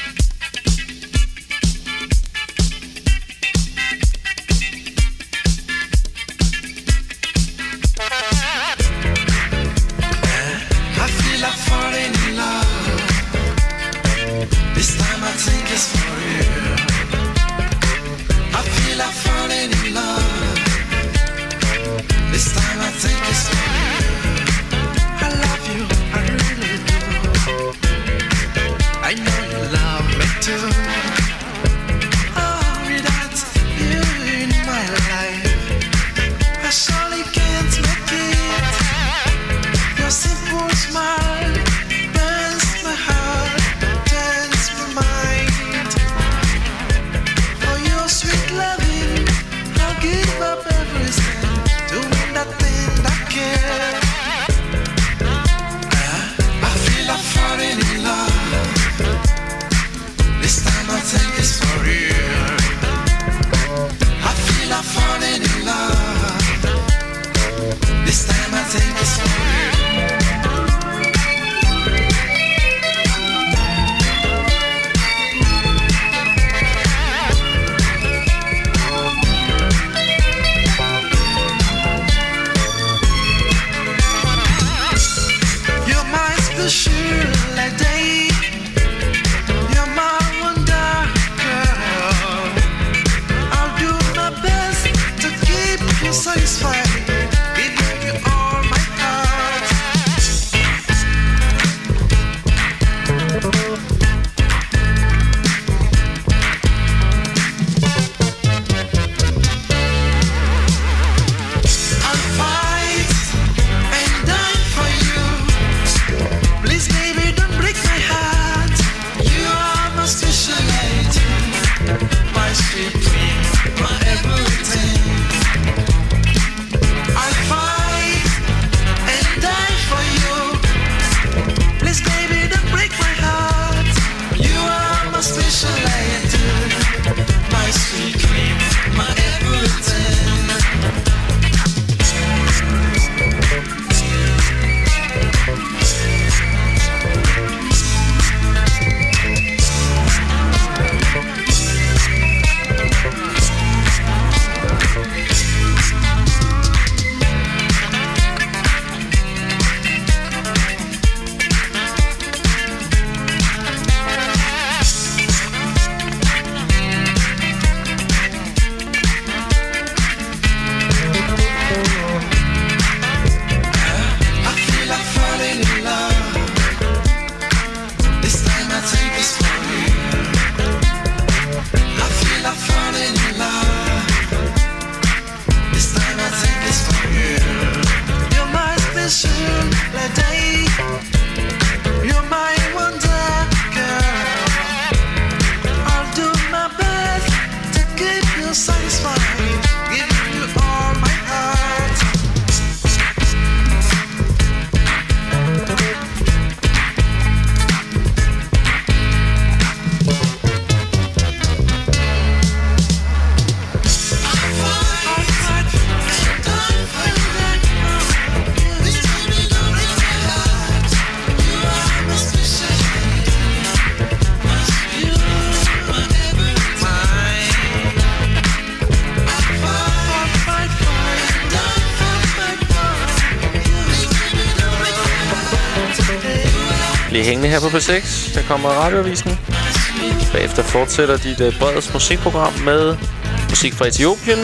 Hængende her på P seks. Der kommer radioavisen. Bagefter fortsætter dit uh, Breds musikprogram med musik fra Etiopien.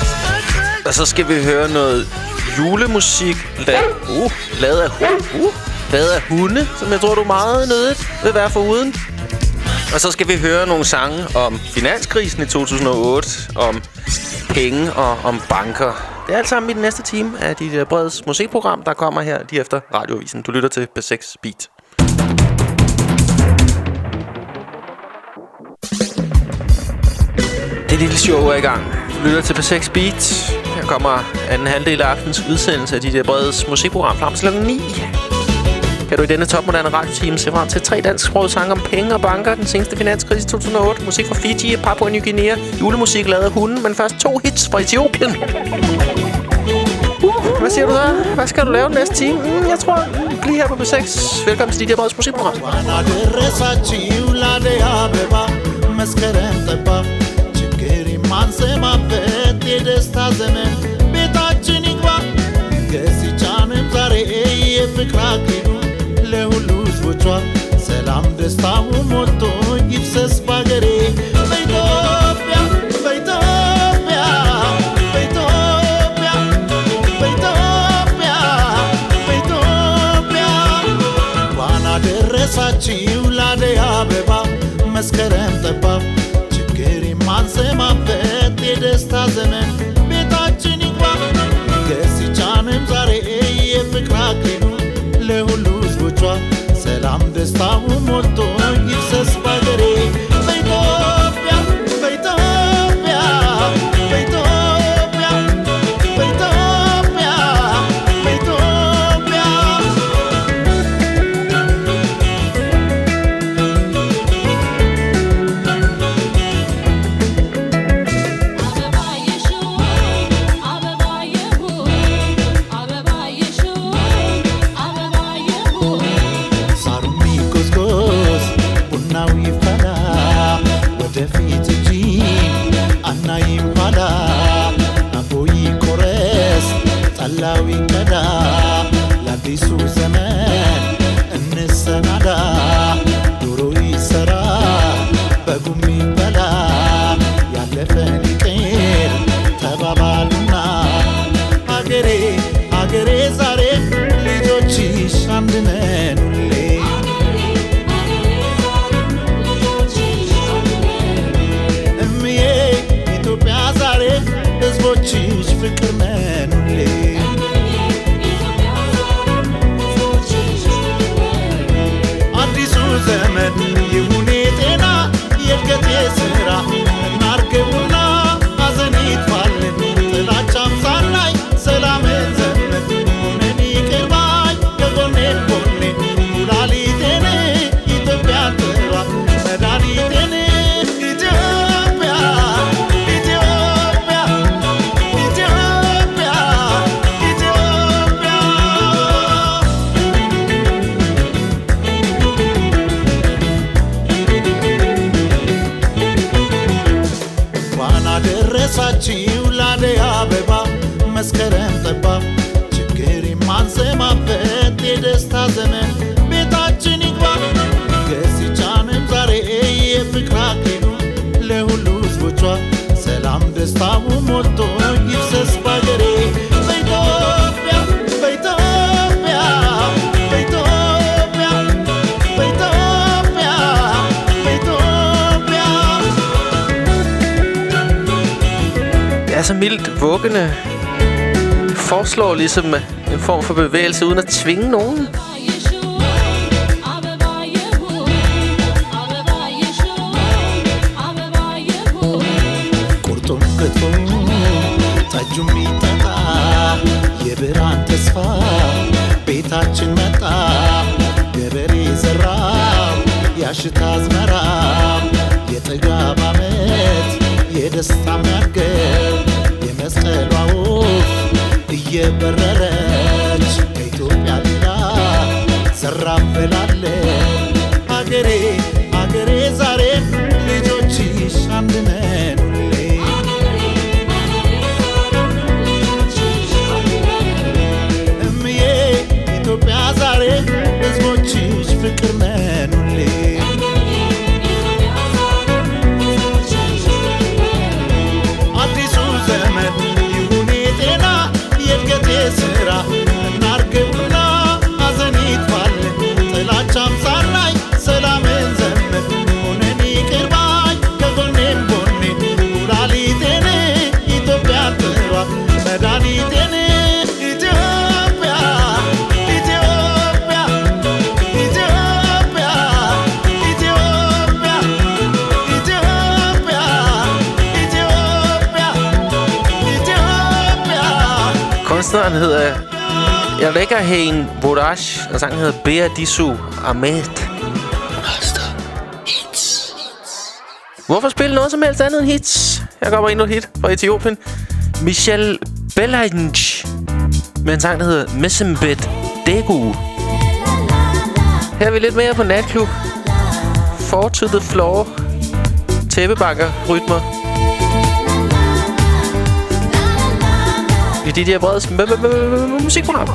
Og så skal vi høre noget julemusik la- uh, lavet af hu- uh, lavet af hunde, som jeg tror, du meget nødigt vil være foruden. Og så skal vi høre nogle sange om finanskrisen i to tusind og otte, om penge og om banker. Det er alt sammen i den næste time af dit uh, Breds musikprogram, der kommer her lige efter Radioavisen. Du lytter til P seks Beat. Det lille show er i gang. Du lytter til P seks Beat. Her kommer anden halvdel af aftens udsendelse af dit Breds musikprogram frem til ni. Kan du i denne topmoderne radiotime se frem til tre dansksprogede sange om penge og banker, den seneste finanskrise i to tusind og otte, musik fra Fiji og Papua Ny Guinea, julemusik lavet af hunden, men først to hits fra Etiopien. Uh, hvad siger du der? Hvad skal du lave den næste time? Mm, jeg tror, lige her på P seks. Velkommen til dit Breds musikprogram. ለሁሉስ ወጫ ሰላም ደስታው ሞልቶ ይፍሰስ ባገሬ በኢትዮጵያ በኢትዮጵያ በኢትዮጵያ በኢትዮጵያ በኢትዮጵያ እንኳን አደረሳችሁ ለአደይ አበባ መስከረም ጠባ ችግር የማንሰማበት የደስታ ዘመን ቤታችን ይግባ ገሲቻንም ዛሬ የፍቅር አክሊሉ ለሁሉስ ወጫ ሰላም ደስታው ሞልቶ ይፍሰስ ባገሬ በኢትዮጵያ በኢትዮጵያ በኢትዮጵያ በኢትዮጵያ በኢትዮጵያ ጠላዊ ቀዳ ለአዲሱ ዘመን እንሰናዳ ዶሮ ይሰራ በጉም ይበላ ያለፈን ይቅር ተባባሉና አገሬ አገሬ ዛሬ ልጆችሽ አንድ ነን ሁሌ እምዬ ኢትዮጵያ ዛሬ ሕዝቦችሽ ፍቅር ነን ሁሌ አዲሱ ዘመን ይሁን ጤና የእድገት የሥራ እናርገውና ሐዘን ይጥፋልን ጥላቻም ሳናይ ሰላምን ዘመን ሆነን ይቅር ባይ ከጎኔ ጎኔ ኩላሊቴን ኢትዮጵያ ጥራ መድኃኒቴን ኢትዮጵያ ኢትዮጵያ ኢትዮጵያ ኢትዮጵያ እንኳን አደረሳችሁ ለአደይ አበባ መስከረም ጠባ ችግር የማንሰማበት የደስታ ዘመን ቤታችን ይግባ ገሲቻንም ዛሬ የፍቅር አክሊሉ ለሁሉስ ወጫ ሰላም ደስታው ሞልቶ ይፍሰስ ባገሬ በኢትዮጵያ በኢትዮጵያ በኢትዮጵያ በኢትዮጵያ በኢትዮጵያ Det er så mildt vuggende. Foreslår ligesom en form for bevægelse uden at tvinge nogen. ቁርጡም ክትፎ ጠጁም ይጠጣ የብርሃን ተስፋ ቤታችን መጣ ገበሬ ዘራው ያሽታ አዝመራ የጥጋብ ዓመት የደስታ መርገብ የመስቀሏ ወፍ እየበረረች ከኢትዮጵያ ሌላ ዘራፍ ብላለች አገሬ አገሬ ዛሬ ልጆችሽ አንድ ነን ሁሌ እምዬ ኢትዮጵያ ዛሬ ሕዝቦችሽ ፍቅር ነን ሁሌ Kunstneren hedder Eregahen Vodash, og sangen hedder Beadisu Ahmed. Hits. Hvorfor spille noget som helst andet end hits? Jeg kommer endnu et hit fra Etiopien. Michel Belange med en sang, der hedder Messimbet Degu. Her er vi lidt mere på natklub. Four to the floor. Tæppebakker, rytmer. I D J Breds musikprogram.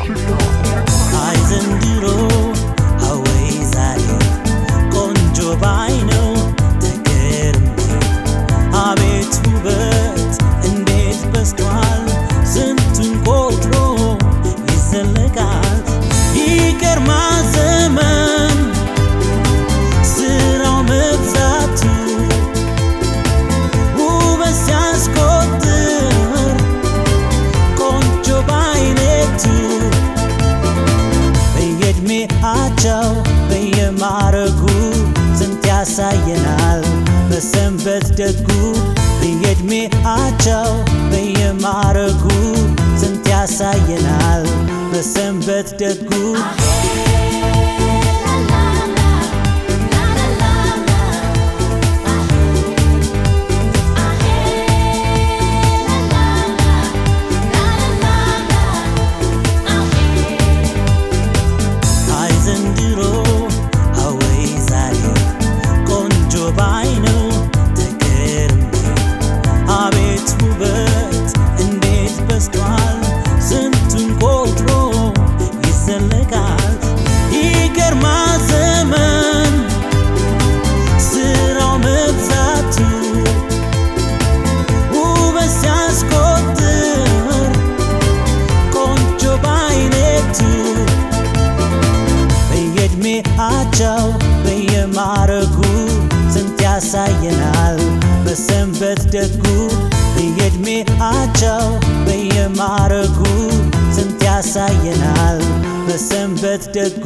ያሳየናል በሰንበት ደጉ በየዕድሜያቸው በየማዕረጉ ስንት ያሳየናል በሰንበት ደጉ ያሳየናል በሰንበት ደጉ በየዕድሜያቸው በየማዕረጉ ስንት ያሳየናል በሰንበት ደጉ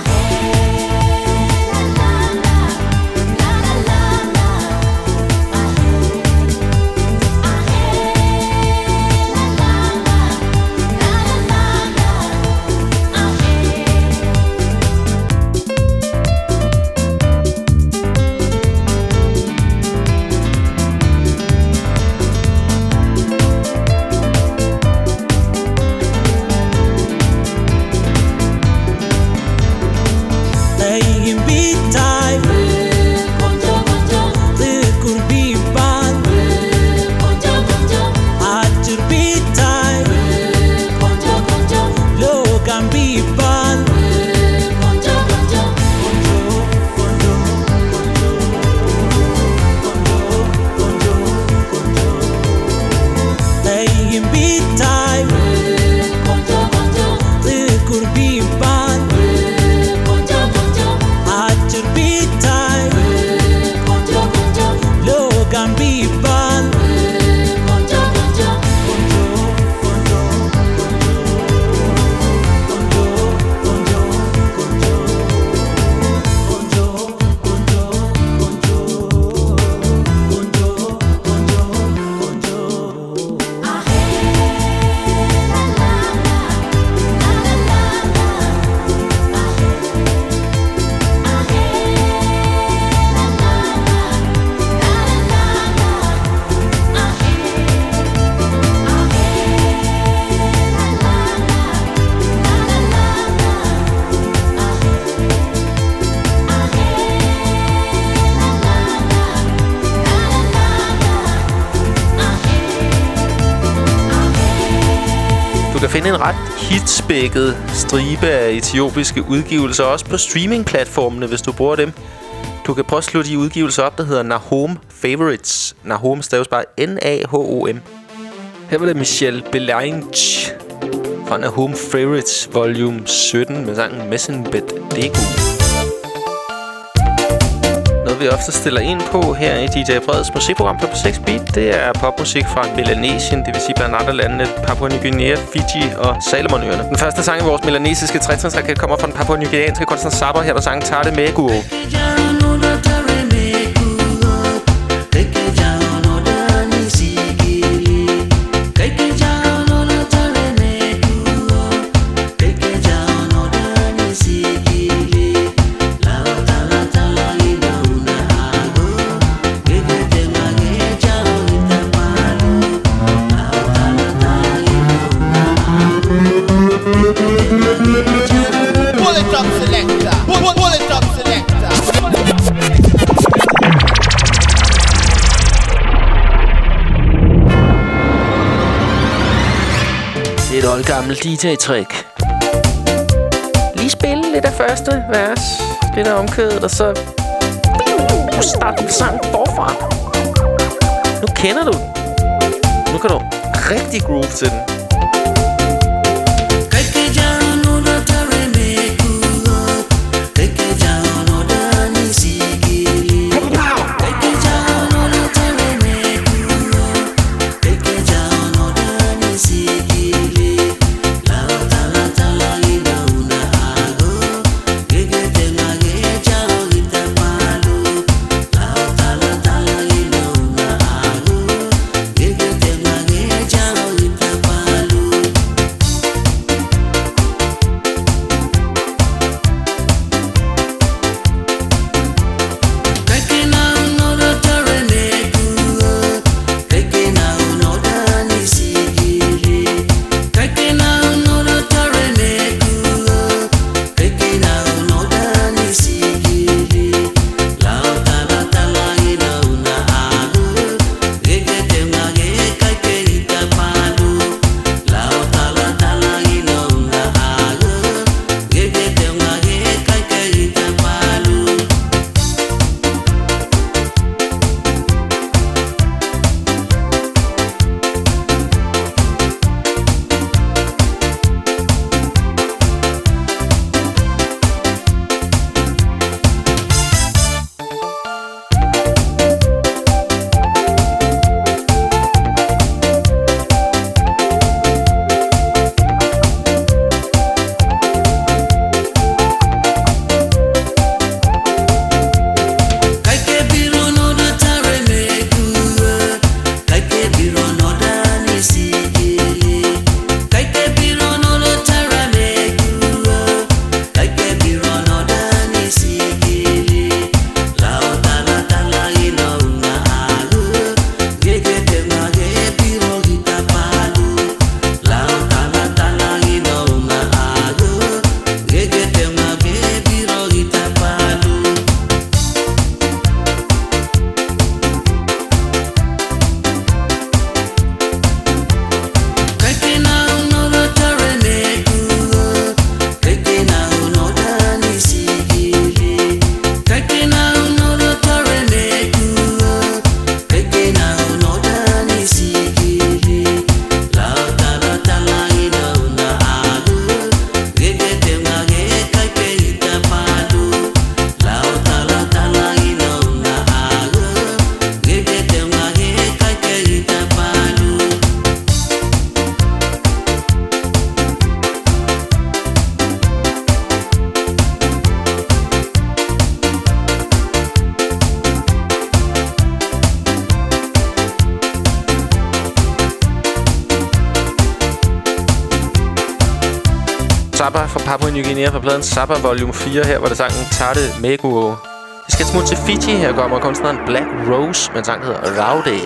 finde en ret hitspækket stribe af etiopiske udgivelser, også på streamingplatformene, hvis du bruger dem. Du kan prøve at slå de udgivelser op, der hedder Nahom Favorites. Nahom staves bare N A H O M. Her var det Michel Belange fra Nahom Favorites volume sytten med sangen Messimbet Degu. Noget vi ofte stiller ind på her i D J Breds musikprogram på seks Beat, det er popmusik fra Melanesien, det vil sige blandt andre landene Papua Ny Guinea, Fiji og Salomonøerne. Den første sang i vores melanesiske tretrinsraket kommer fra den papua nyguineanske kunstner Saba. Her var sangen Tarte Megu. Take oldgammel D J-trick. Lige spille lidt af første vers, lidt af omkvædet, og så starte sangen forfra. Nu kender du den. Nu kan du rigtig groove til den. Zappa fra Papua Ny Guinea fra pladen Zappa Volume fire. Her var det sangen Tarte Meguo. Vi skal smutte til Fiji. Her kommer kunstneren Black Rose med en sang, der hedder Rowdy.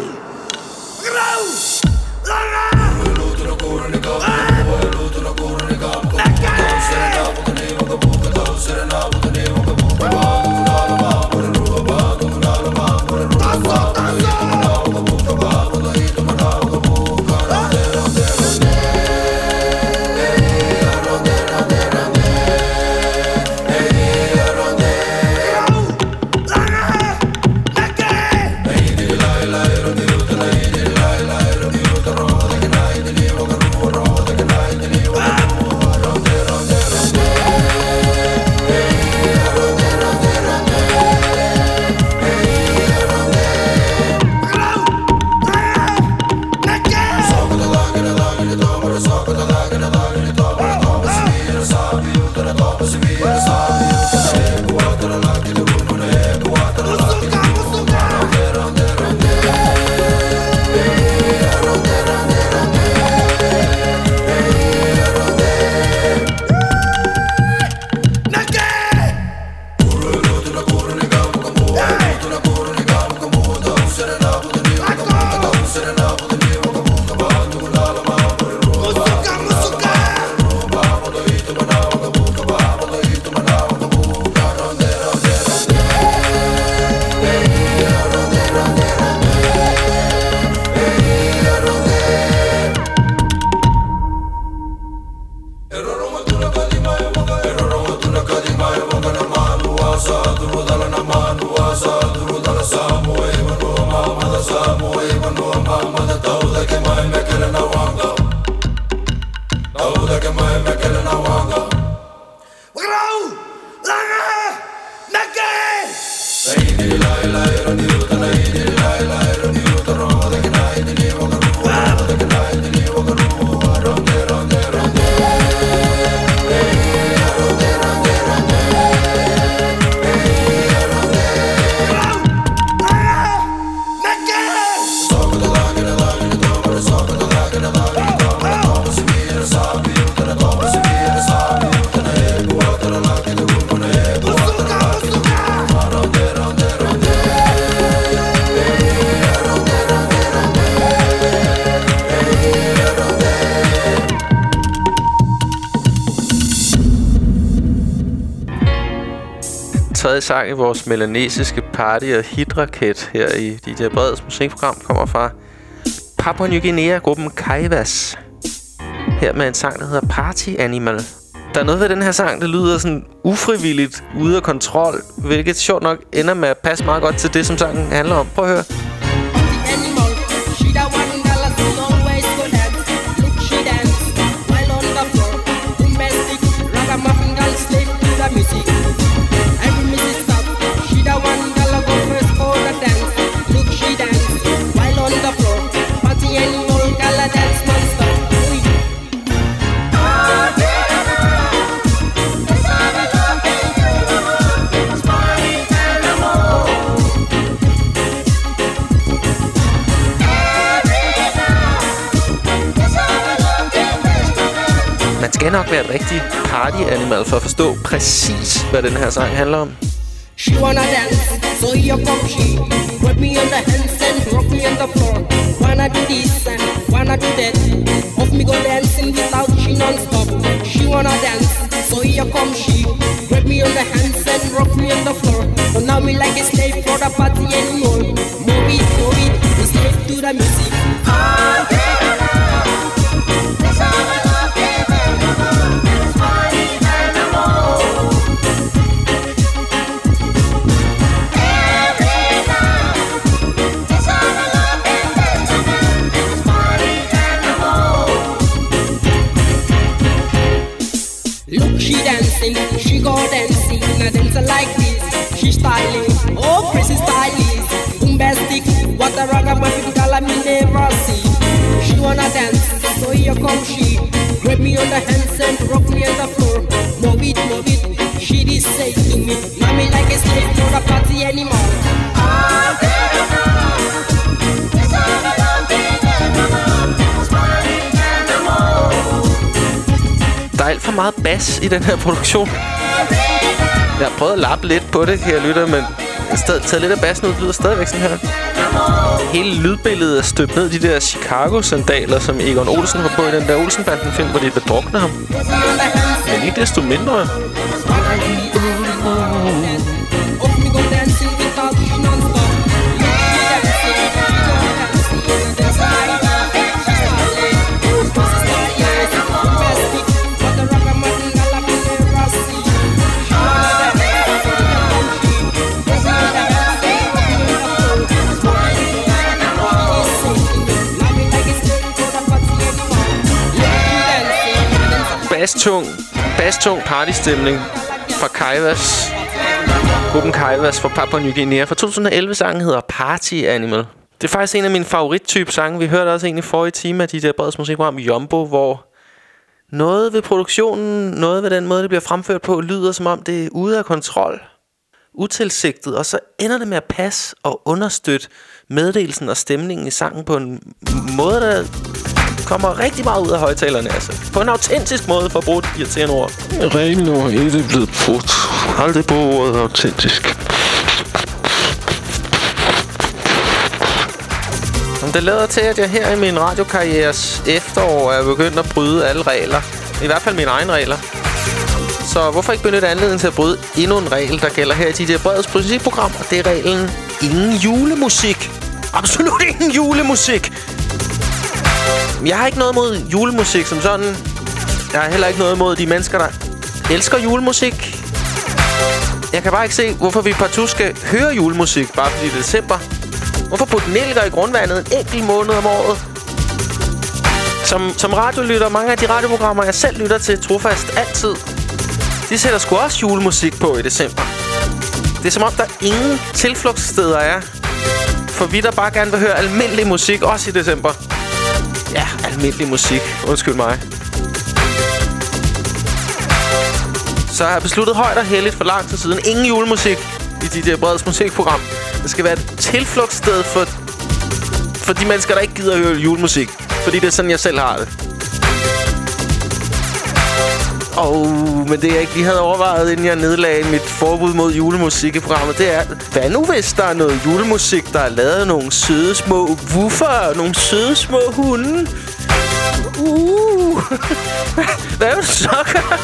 Tredje sang i vores melanesiske party- og hitraket her i D J Breds musikprogram kommer fra Papua Ny Guinea-gruppen Kaivas. Her med en sang, der hedder Party Animal. Der er noget ved den her sang, der lyder sådan ufrivilligt ude af kontrol, hvilket sjovt nok ender med at passe meget godt til det, som sangen handler om. Prøv at høre. Man skal nok være et rigtig party-animal for at forstå præcis, hvad den her sang handler om. She wanna dance, so here come she. Put me on the hands and rock me on the floor. Wanna do this and wanna do that. Of me go dancing without she non-stop. She wanna dance, so here come she. Put me on the hands and rock me on the floor. So now me like a slave for the party anymore. Move it, move it, we slave to the music. All day long, this all I love, baby. This party animal. Look, she dancing, she go dancing, a dancer like this. She styling, oh crazy styling, bombastic. What a ragamuffin girl I me never see. She wanna dance, so here come she. Grab me on the hands and rock me on the floor. Move it, move it. She did say to me, mommy like a slave for the party anymore. All day long, it's all alone, baby, mama. It's party animal. Der er alt for meget bas i den her produktion. Jeg har prøvet at lappe lidt på det, kære lytter, men jeg har taget lidt af bassen ud, det lyder stadigvæk sådan her. Hele lydbilledet er støbt ned de der Chicago-sandaler, som Egon Olsen har på i den der Olsen-banden-film, hvor de bedrukner ham. Men ikke desto mindre. Bastung, bastung partystemning fra Kaivas. Gruppen Kaivas fra Papua Ny Guinea. Fra to tusind og elleve sangen hedder Party Animal. Det er faktisk en af mine favorittype sange. Vi hørte også en i forrige time af de der Breds musikprogram Jumbo, hvor noget ved produktionen, noget ved den måde, det bliver fremført på, lyder som om det er ude af kontrol. Utilsigtet, og så ender det med at passe og understøtte meddelelsen og stemningen i sangen på en måde, der kommer rigtig meget ud af højtalerne, altså. På en autentisk måde, for at bruge det irriterende ord. Regel nummer et er blevet brugt. Aldrig på ordet autentisk. Det lader til, at jeg her i min radiokarrieres efterår er begyndt at bryde alle regler. I hvert fald mine egne regler. Så hvorfor ikke benytte anledningen til at bryde endnu en regel, der gælder her i D J Breds musikprogram, og det er reglen ingen julemusik. Absolut ingen julemusik. Jeg har ikke noget mod julemusik som sådan. Jeg har heller ikke noget mod de mennesker, der elsker julemusik. Jeg kan bare ikke se, hvorfor vi partout skal høre julemusik, bare fordi det er december. Hvorfor putte nælker i grundvandet en enkelt måned om året? Som, som radiolytter, mange af de radioprogrammer, jeg selv lytter til trofast altid, de sætter sgu også julemusik på i december. Det er som om, der ingen tilflugtssteder er for vi, der bare gerne vil høre almindelig musik, også i december. Ja, almindelig musik. Undskyld mig. Så har jeg besluttet højt og heldigt for lang tid siden. Ingen julemusik i D J Breds musikprogram. Det skal være et tilflugtssted for, for de mennesker, der ikke gider at høre julemusik. Fordi det er sådan, jeg selv har det. Og oh, men det jeg ikke lige havde overvejet, inden jeg nedlagde mit forbud mod julemusik i programmet, det er, hvad nu hvis der er noget julemusik, der er lavet nogle søde små woofer, nogle søde små hunde? Uh, hvad vil du så gøre?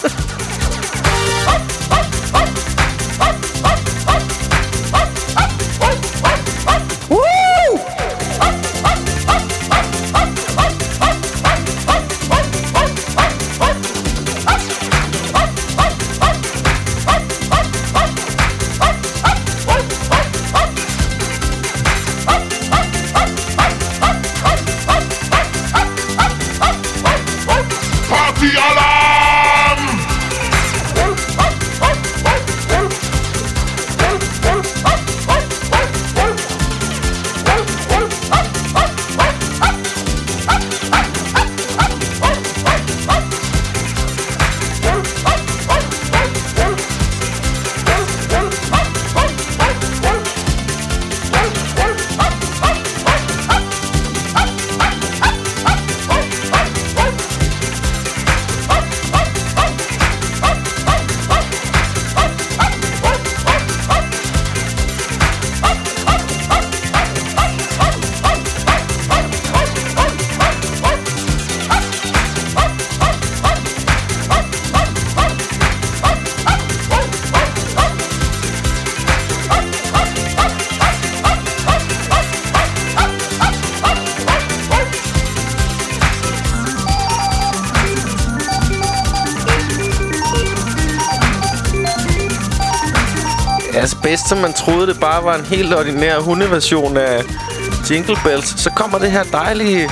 Altså bedst som man troede, det bare var en helt ordinær hundeversion af Jingle Bells, så kommer det her dejlige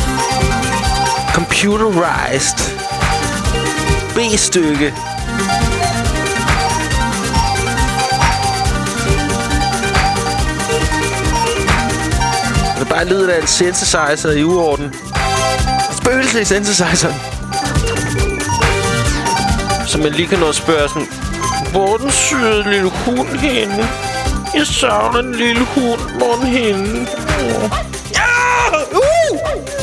computerized B-stykke. Det er bare lyden af en synthesizer i uorden. Spøgelse i synthesizeren. Så man lige kan nå at spørge sådan: hvor er den søde lille hund henne? Jeg savner en lille hund. Hvor er den henne? Oh. Ja! Uh!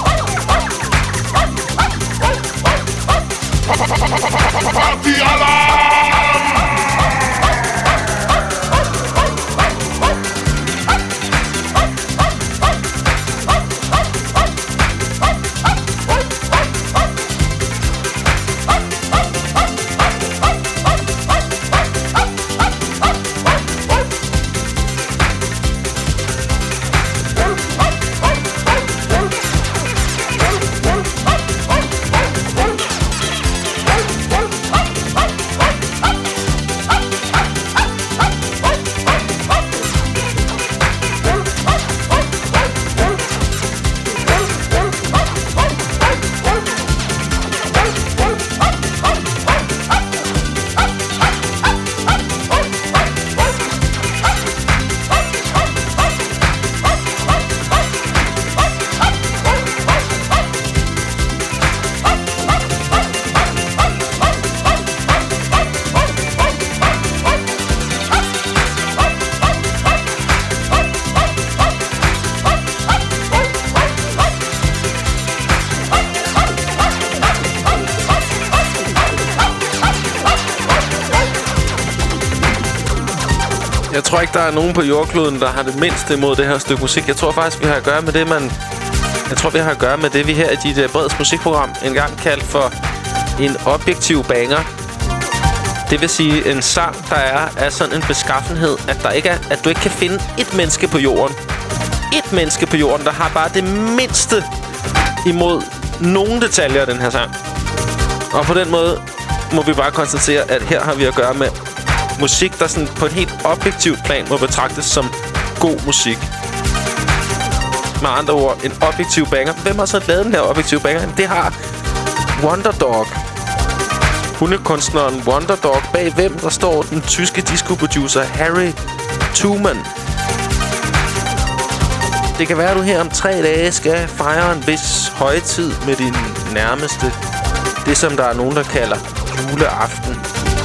Jeg tror ikke, der er nogen på jordkloden, der har det mindste imod det her stykke musik. Jeg tror faktisk, vi har at gøre med det, man... Jeg tror, vi har at gøre med det, vi her i D J Breds musikprogram engang kaldt for en objektiv banger. Det vil sige en sang, der er af sådan en beskaffenhed, at, der ikke er, at du ikke kan finde et menneske på jorden. Et menneske på jorden, der har bare det mindste imod nogle detaljer af den her sang. Og på den måde må vi bare konstatere, at her har vi at gøre med musik, der sådan på et helt objektivt plan må betragtes som god musik. med andre ord en objektiv banger. Hvem har så lavet den her objektive banger? Det har Wonderdog. Hundekunstneren Wonderdog. Bag hvem der står den tyske disco-producer Harry Tuman. Det kan være, at du her om tre dage skal fejre en vis højtid med din nærmeste. Det, som der er nogen, der kalder juleaften.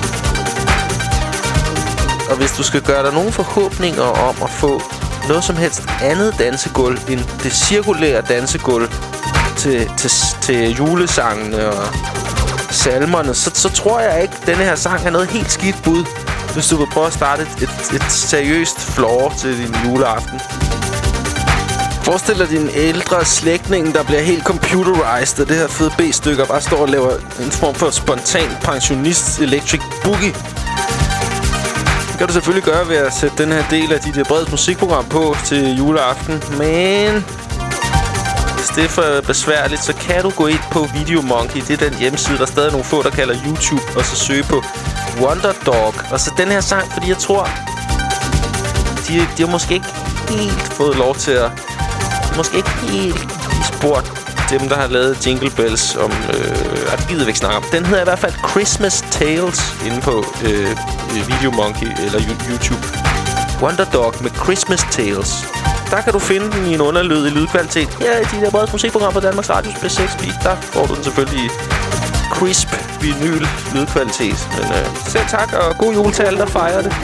Og hvis du skal gøre dig nogle forhåbninger om at få noget som helst andet dansegulv end det cirkulære dansegulv til, til, til julesangene og salmerne, så, så tror jeg ikke, at denne her sang er noget helt skidt bud, hvis du vil prøve at starte et, et, et seriøst floor til din juleaften. Forestil dig din ældre slægtning, der bliver helt computerized, og det her fede B-stykker bare står og laver en form for spontan pensionist electric boogie. Det kan du selvfølgelig gøre ved at sætte den her del af dit Breds musikprogram på til juleaften. Men hvis det er for besværligt, så kan du gå ind på Videomonkey. Det er den hjemmeside, der er stadig nogle få, der kalder YouTube, og så søge på Wonderdog. Og så den her sang, fordi jeg tror, de, de har måske ikke helt fået lov til at... De har måske ikke helt spurgt dem, der har lavet Jingle Bells om... Øh, jeg gider ikke snakke om. Den hedder i hvert fald Christmas Tales inde på øh, Videomonkey eller YouTube. Wonderdog med Christmas Tales. Der kan du finde den i en underlyd i lydkvalitet. Ja, i de der Breds musikprogram på Danmarks Radios P seks Speed. Der får du den selvfølgelig i crisp vinyl lydkvalitet. Men øh, selv tak, og god jul til alle, der fejrer det.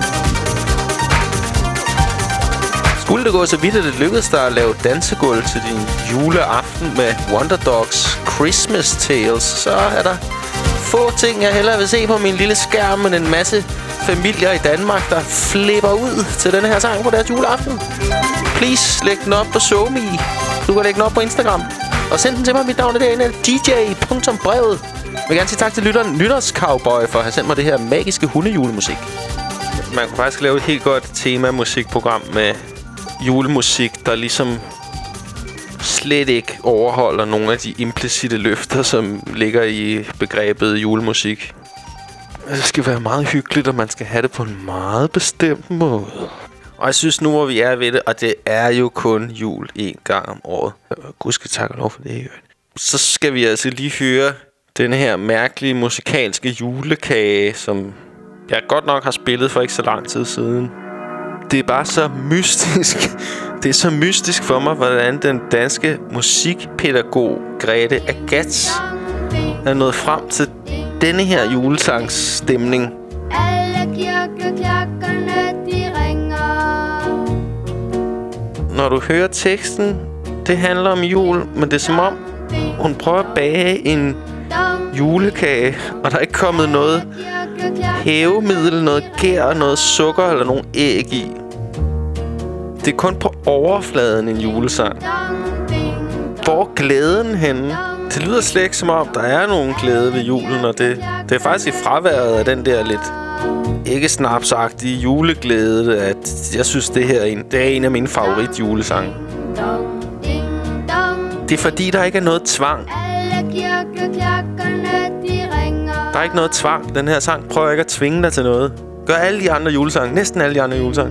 Skulle det gå så vidt, at det lykkedes dig at lave dansegulv til din juleaften med Wonderdogs Christmas Tales, så er der få ting, jeg hellere vil se på min lille skærm, end en masse familier i Danmark, der flipper ud til denne her sang på deres juleaften. Please, læg den op på SoMe. Du kan lægge den op på Instagram. Og send den til mig. Mit navn er derinde, D J punktum brevet. Jeg vil gerne sige tak til lytteren Nytårscowboy for at have sendt mig det her magiske hundejulemusik. Man kunne faktisk lave et helt godt tema-musikprogram med julemusik, der ligesom slet ikke overholder nogle af de implicite løfter, som ligger i begrebet julemusik. Det skal være meget hyggeligt, og man skal have det på en meget bestemt måde. Og jeg synes nu, hvor vi er ved det, og det er jo kun jul en gang om året. Gud skal takke lov for det. Så skal vi altså lige høre denne her mærkelige musikalske julekage, som jeg godt nok har spillet for ikke så lang tid siden. Det er bare så mystisk. Det er så mystisk for mig, hvordan den danske musikpædagog Grete Agatz er nået frem til denne her julesangsstemning. Alle kirkeklokkerne, de ringer. Når du hører teksten, det handler om jul, men det er som om, hun prøver at bage en julekage, og der er ikke kommet noget hævemiddel, noget gær, noget sukker eller nogen æg i. Det er kun på overfladen en julesang. Hvor er glæden henne? Det lyder slet ikke som om, der er nogen glæde ved julen, og det, det er faktisk i fraværet af den der lidt ikke snapsagtige juleglæde, at jeg synes, det her er en, det er en af mine favorit julesange. Det er fordi, der ikke er noget tvang. Der er ikke noget tvang. Den her sang prøver ikke at tvinge dig til noget. Gør alle de andre julesange, næsten alle de andre julesange.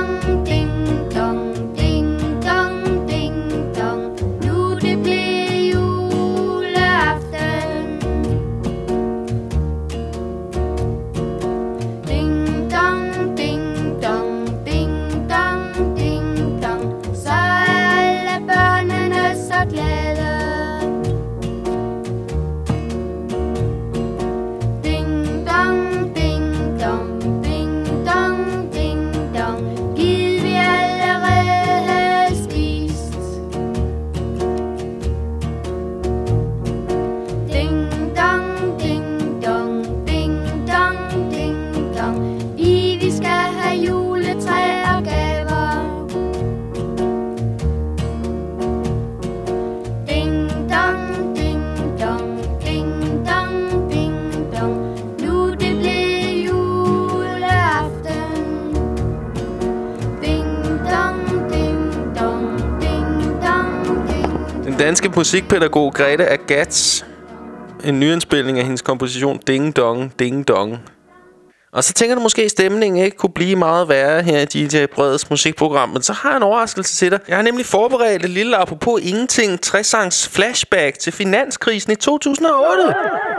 Danske musikpædagog Grete Agatz. En nyindspilning af hendes komposition Ding Dong, Ding Dong. Og så tænker du måske, at stemningen ikke kunne blive meget værre her i D J Breds musikprogram. Men så har jeg en overraskelse til dig. Jeg har nemlig forberedt et lille apropos ingenting tres-sangs flashback til finanskrisen i to tusind og otte.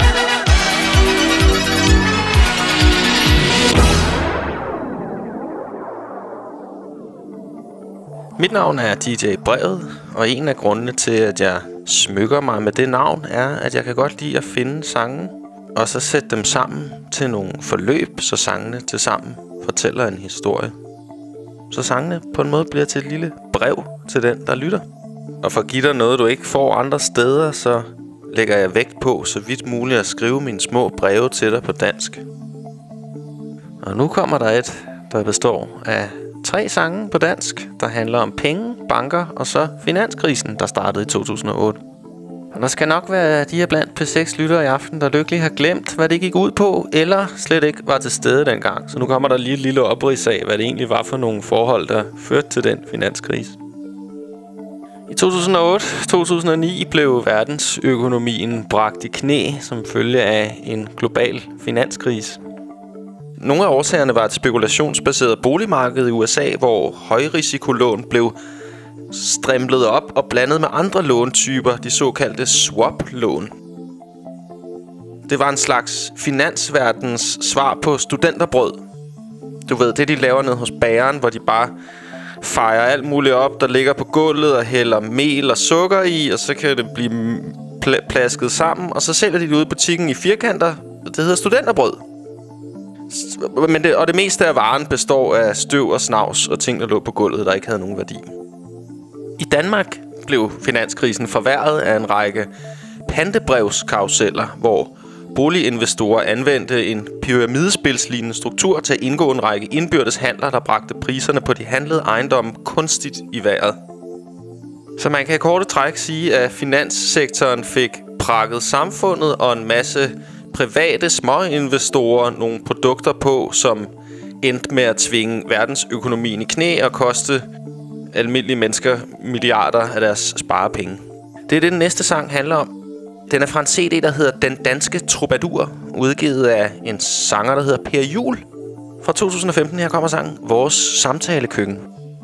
Mit navn er D J Brevet, og en af grundene til, at jeg smykker mig med det navn, er, at jeg kan godt lide at finde sange, og så sætte dem sammen til nogle forløb, så sangene til sammen fortæller en historie. Så sangene på en måde bliver til et lille brev til den, der lytter. Og for at give dig noget, du ikke får andre steder, så lægger jeg vægt på så vidt muligt at skrive mine små breve til dig på dansk. Og nu kommer der et, der består af tre sange på dansk, der handler om penge, banker og så finanskrisen, der startede i to tusind og otte. Og der skal nok være de her blandt P seks lyttere i aften, der lykkelig har glemt, hvad det gik ud på, eller slet ikke var til stede dengang. Så nu kommer der lige et lille oprids af, hvad det egentlig var for nogle forhold, der førte til den finanskrise. I to tusind og otte til to tusind og ni blev verdensøkonomien bragt i knæ som følge af en global finanskrise. Nogle af årsagerne var et spekulationsbaseret boligmarked i U S A, hvor højrisikolån blev strimlet op og blandet med andre låntyper, de såkaldte swap-lån. Det var en slags finansverdens svar på studenterbrød. Du ved, det de laver ned hos bageren, hvor de bare fejrer alt muligt op, der ligger på gulvet og hælder mel og sukker i, og så kan det blive pl- plasket sammen, og så sælger de det ude i butikken i firkanter. Det hedder studenterbrød. Men det, og det meste af varen består af støv og snavs og ting, der lå på gulvet, der ikke havde nogen værdi. I Danmark blev finanskrisen forværret af en række pantebrevskaruseller, hvor boliginvestorer anvendte en pyramidespilslignende struktur til at indgå en række indbyrdes handler, der bragte priserne på de handlede ejendomme kunstigt i vejret. Så man kan i korte træk sige, at finanssektoren fik prakket samfundet og en masse private småinvestorer nogle produkter på, som endte med at tvinge verdensøkonomien i knæ og koste almindelige mennesker milliarder af deres sparepenge. Det er det, den næste sang handler om. Den er fra en C D, der hedder Den Danske Troubadour, udgivet af en sanger, der hedder Per Juhl. Fra to tusind og femten her kommer sangen Vores Samtalekøkken.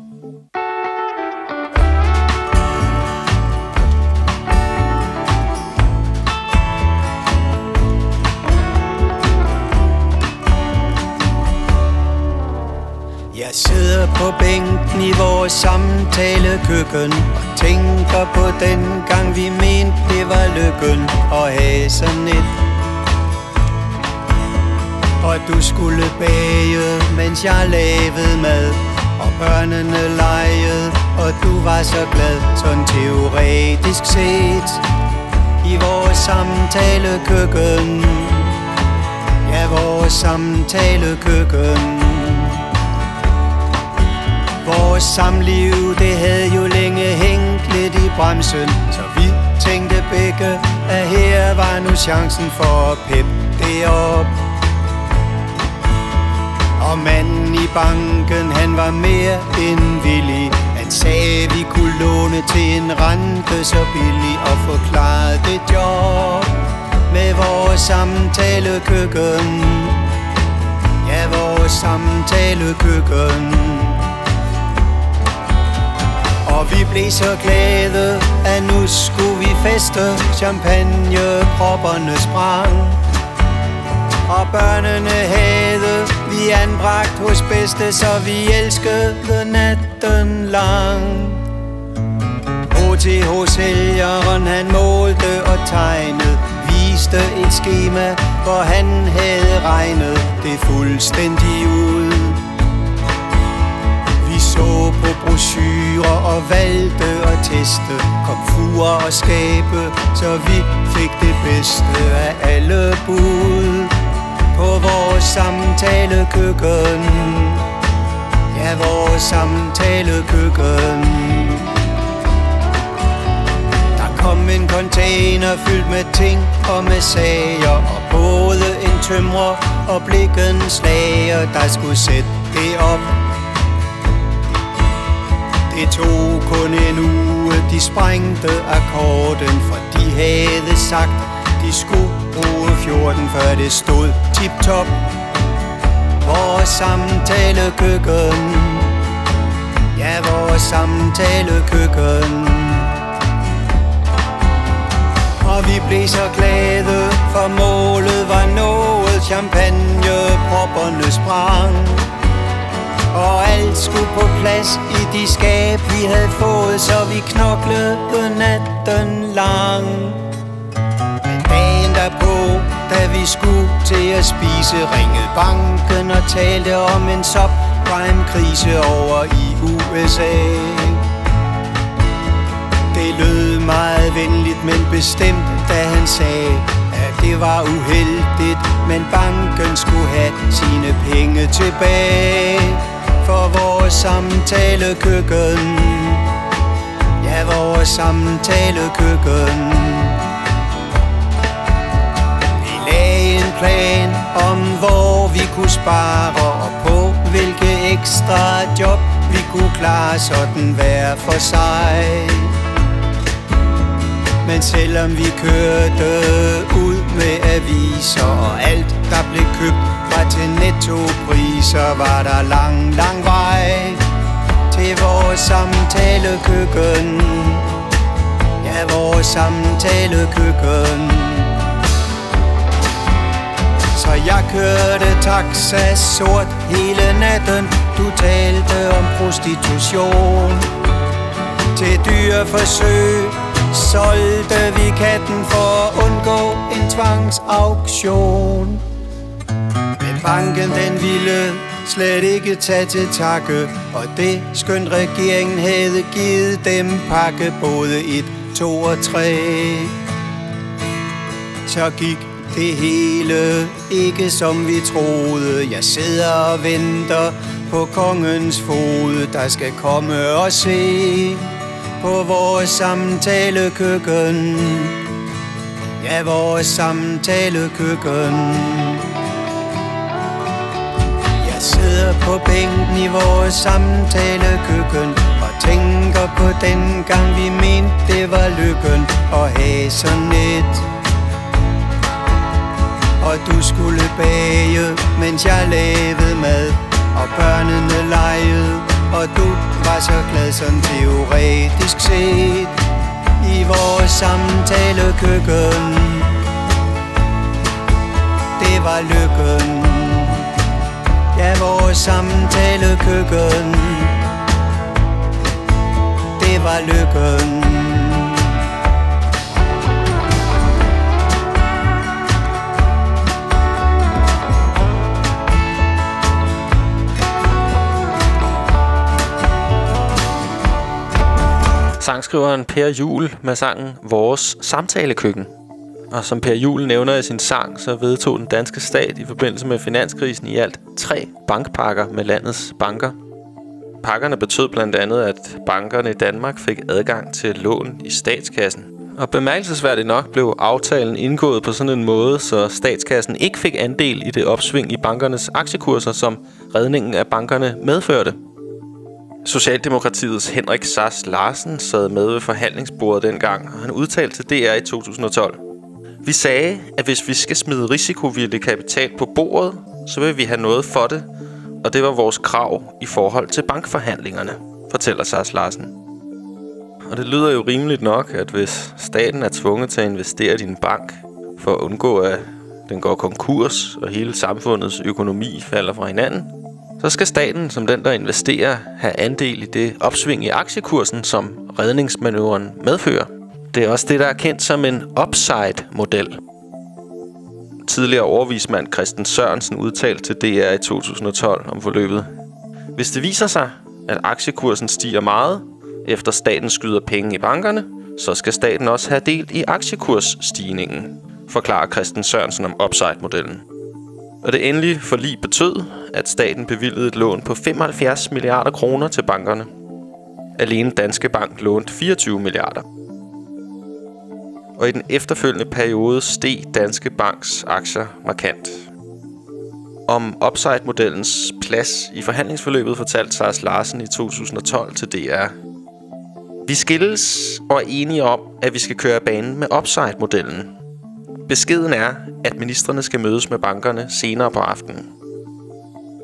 Jeg sidder på bænken i vores samtalekøkken og tænker på den gang vi mente det var lykken at have sådan et. Og du skulle bage, mens jeg lavede mad, og børnene legede, og du var så glad, sådan teoretisk set. I vores samtalekøkken, ja, vores samtalekøkken. Vores samliv, det havde jo længe hængt lidt i bremsen, så vi tænkte begge, at her var nu chancen for at peppe det op. Og manden i banken, han var mere end villig. Han sagde, vi kunne låne til en rente så billig, og forklarede det job med vores samtalekøkken. Ja, vores samtalekøkken. Og vi blev så glade, at nu skulle vi feste. Champagnepropperne sprang, og børnene havde vi anbragt hos bedste, så vi elskede natten lang. H T H-sælgeren, han målte og tegnede, viste et skema, hvor han havde regnet det fuldstændig ud. Så på brochurer og valgte at teste komfurer og skabe, så vi fik det bedste af alle bud på vores samtalekøkken. Ja, vores samtalekøkken. Der kom en container fyldt med ting og med sager, og både en tømrer og blikkens slager, der skulle sætte det op. Det tog kun en uge, de sprængte akkorden, for de havde sagt, de skulle bruge fjorten, før det stod tip-top. vores samtalekøkken. Ja, vores samtalekøkken. Og vi blev så glade, for målet var nået. Champagnepropperne sprang, og alt skulle på plads i de skab, vi havde fået, så vi knoklede natten lang. Men dagen derpå, da vi skulle til at spise, ringede banken og talte om en subprime-krise over i U S A. Det lød meget venligt, men bestemt, da han sagde, at det var uheldigt, men banken skulle have sine penge tilbage. For vores samtalekøkken, ja, vores samtalekøkken. Vi lagde en plan om, hvor vi kunne spare, og på hvilke ekstra job vi kunne klare sådan hver for sig. Men selvom vi kørte ud med aviser, og alt der blev købt var til nettopriser, var der lang, lang vej til vores samtalekøkken. Ja, vores samtalekøkken. Så jeg kørte taxa sort hele natten. Du talte om prostitution. Til dyreforsøg solgte vi katten for at undgå en tvangsauktion. Men banken den ville slet ikke tage til takke, og det skønt regeringen havde givet dem pakke både et, to og tre. Så gik det hele ikke som vi troede. Jeg sidder og venter på kongens fod, der skal komme og se på vores samtalekøkken. Ja, vores samtalekøkken. Jeg sidder på bænken i vores samtalekøkken og tænker på den gang vi mente det var lykken at have sådan et. Og du skulle bage, mens jeg lavede mad, og børnene legede, og du var så glad sådan teoretisk set. I vores samtalekøkken, det var lykken. Ja, vores samtalekøkken, det var lykken. Sangskriveren Per Juul med sangen Vores Samtalekøkken. Og som Per Juul nævner i sin sang, så vedtog den danske stat i forbindelse med finanskrisen i alt tre bankpakker med landets banker. Pakkerne betød blandt andet, at bankerne i Danmark fik adgang til lån i statskassen. Og bemærkelsesværdigt nok blev aftalen indgået på sådan en måde, så statskassen ikke fik andel i det opsving i bankernes aktiekurser, som redningen af bankerne medførte. Socialdemokratiets Henrik Sass Larsen sad med ved forhandlingsbordet dengang, og han udtalte til D R i to tusind og tolv. Vi sagde, at hvis vi skal smide risikovillig kapital på bordet, så vil vi have noget for det, og det var vores krav i forhold til bankforhandlingerne, fortæller Sass Larsen. Og det lyder jo rimeligt nok, at hvis staten er tvunget til at investere i en bank for at undgå, at den går konkurs og hele samfundets økonomi falder fra hinanden, så skal staten, som den der investerer, have andel i det opsving i aktiekursen, som redningsmanøvren medfører. Det er også det, der er kendt som en upside-model. Tidligere overvismand Christen Sørensen udtalte til D R i to tusind og tolv om forløbet. Hvis det viser sig, at aktiekursen stiger meget, efter staten skyder penge i bankerne, så skal staten også have del i aktiekursstigningen, forklarer Christen Sørensen om upside-modellen. Og det endelige forlig betød, at staten bevilgede et lån på femoghalvfjerds milliarder kroner til bankerne. Alene Danske Bank lånte fireogtyve milliarder. Og i den efterfølgende periode steg Danske Banks aktier markant. Om upside-modellens plads i forhandlingsforløbet fortalte Sass Larsen i to tusind og tolv til D R. Vi skilles og er enige om, at vi skal køre banen med upside-modellen. Beskeden er, at ministrene skal mødes med bankerne senere på aftenen.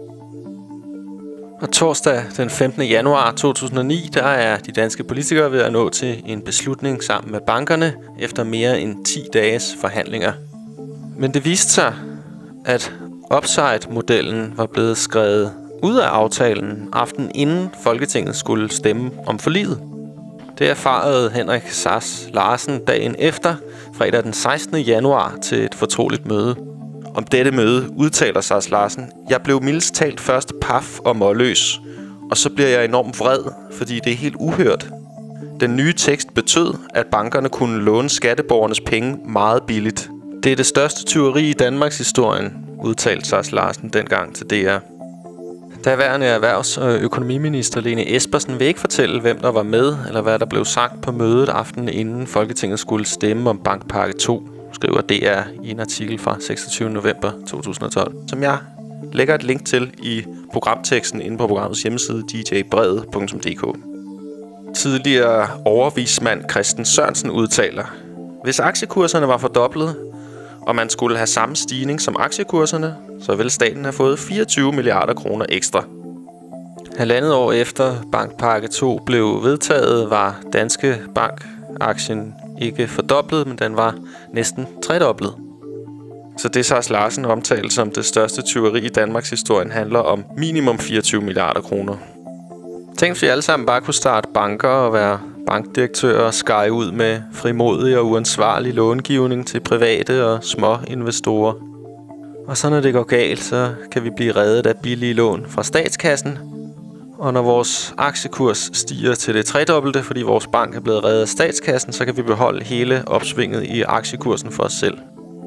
Og torsdag den femtende januar to tusind og ni, der er de danske politikere ved at nå til en beslutning sammen med bankerne efter mere end ti dages forhandlinger. Men det viste sig, at upside-modellen var blevet skrevet ud af aftalen aftenen inden Folketinget skulle stemme om forliget. Det erfarede Henrik Sass Larsen dagen efter, fredag den sekstende januar, til et fortroligt møde. Om dette møde udtaler Sass Larsen: "Jeg blev mildest talt først paf og målløs, og så bliver jeg enormt vred, fordi det er helt uhørt. Den nye tekst betød, at bankerne kunne låne skatteborgernes penge meget billigt. Det er det største tyveri i Danmarks historien", udtalte Sass Larsen dengang til D R. Daværende erhvervs- og økonomiminister Lene Espersen vil ikke fortælle, hvem der var med, eller hvad der blev sagt på mødet aftenen inden Folketinget skulle stemme om bankpakke to, skriver D R i en artikel fra seksogtyvende november to tusind og tolv, som jeg lægger et link til i programteksten inde på programmets hjemmeside d j brevet punktum d k. Tidligere overvismand Christen Sørensen udtaler: "Hvis aktiekurserne var fordoblet, og man skulle have samme stigning som aktiekurserne, så ville staten have fået fireogtyve milliarder kroner ekstra." Halvandet år efter bankpakke to blev vedtaget, var Danske Bank-aktien ikke fordoblet, men den var næsten tredoblet. Så det, Sass Larsen omtalte som det største tyveri i Danmarks historien, handler om minimum fireogtyve milliarder kroner. Tænk, hvis vi alle sammen bare kunne starte banker og være bankdirektører og skære ud med frimodig og uansvarlig långivning til private og små investorer. Og så når det går galt, så kan vi blive reddet af billige lån fra statskassen. Og når vores aktiekurs stiger til det tredobbelte, fordi vores bank er blevet reddet af statskassen, så kan vi beholde hele opsvinget i aktiekursen for os selv.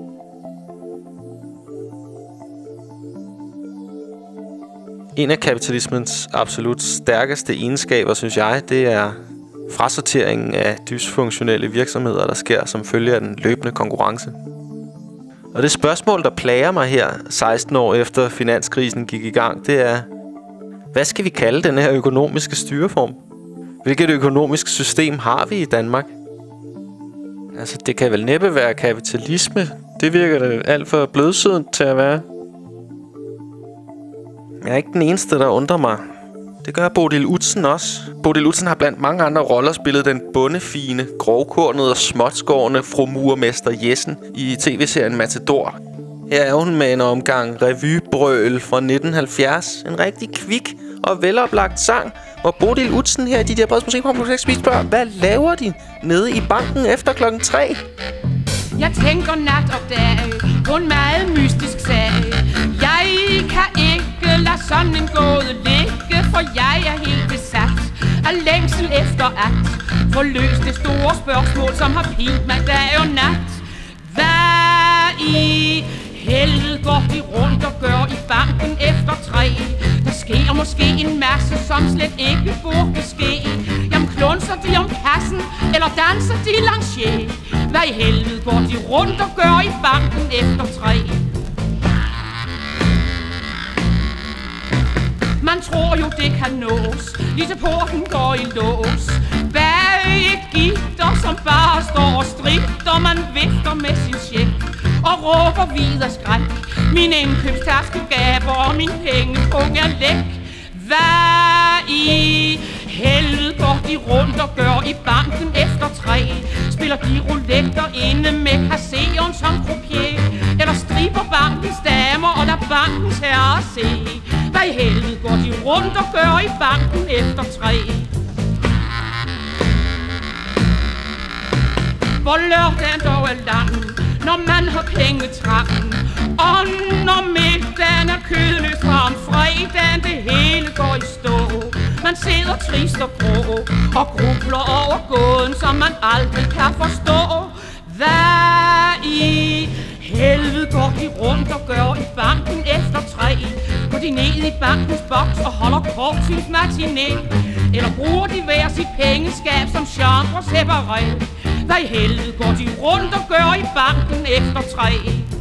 En af kapitalismens absolut stærkeste egenskaber, synes jeg, det er frasorteringen af dysfunktionelle virksomheder, der sker som følge af den løbende konkurrence. Og det spørgsmål, der plager mig her seksten år efter finanskrisen gik i gang, det er: hvad skal vi kalde den her økonomiske styreform? Hvilket økonomisk system har vi i Danmark? Altså, det kan vel næppe være kapitalisme. Det virker det alt for blødsødent til at være. Jeg er ikke den eneste, der undrer mig. Det gør Bodil Udsen også. Bodil Udsen har blandt mange andre roller spillet den bondefine, grovkornede og småtskårne fru murmester Jessen i tv-serien Matador. Her er hun med en omgang revybrøl fra nitten halvfjerds. En rigtig kvik og veloplagt sang, hvor Bodil Udsen her i de der Breds Musikprogram spørger: hvad laver de nede i banken efter klokken tre? Jeg tænker nat og dag på en meget mystisk sag. Jeg kan ikke lade sådan en gåde ligge, for jeg er helt besat af længsel efter at få løst det store spørgsmål, som har pilt mig dag og nat. Hvad i helvede går de rundt og gør i banken efter tre? Der sker måske en masse, som slet ikke burde ske. Jamen klunser de om kassen, eller danser de lancier? Hvad i helvede går de rundt og gør i banken efter tre? Man tror jo det kan nås, lige til porten går i lås. Bag et gitter, som bare står og stritter. Man vifter med sin check og råber vid af skræk. Min indkøbstaske gaber og min pengepung er læk. Hvad i helvede går de rundt og gør i banken efter tre? Spiller de rouletter inde med kasseren som croupier? Eller striber bankens damer og lader bankens herrer se? Hvad i helvede går de rundt og gør i banken efter tre? Hvor lørdagen dog er lang, når man har pengetrangen, og når middagen er kødløs fra om fredagen, det hele går i stå. Man sidder trist og grå og grubler over gåden, som man aldrig kan forstå. Hvad i helvede går de rundt og gør i banken efter tre? Går de ned i bankens boks og holder korttidsmatiné? Eller bruger de hver sit pengeskab som genre separeret? Hvad i helvede går de rundt og gør i banken efter tre?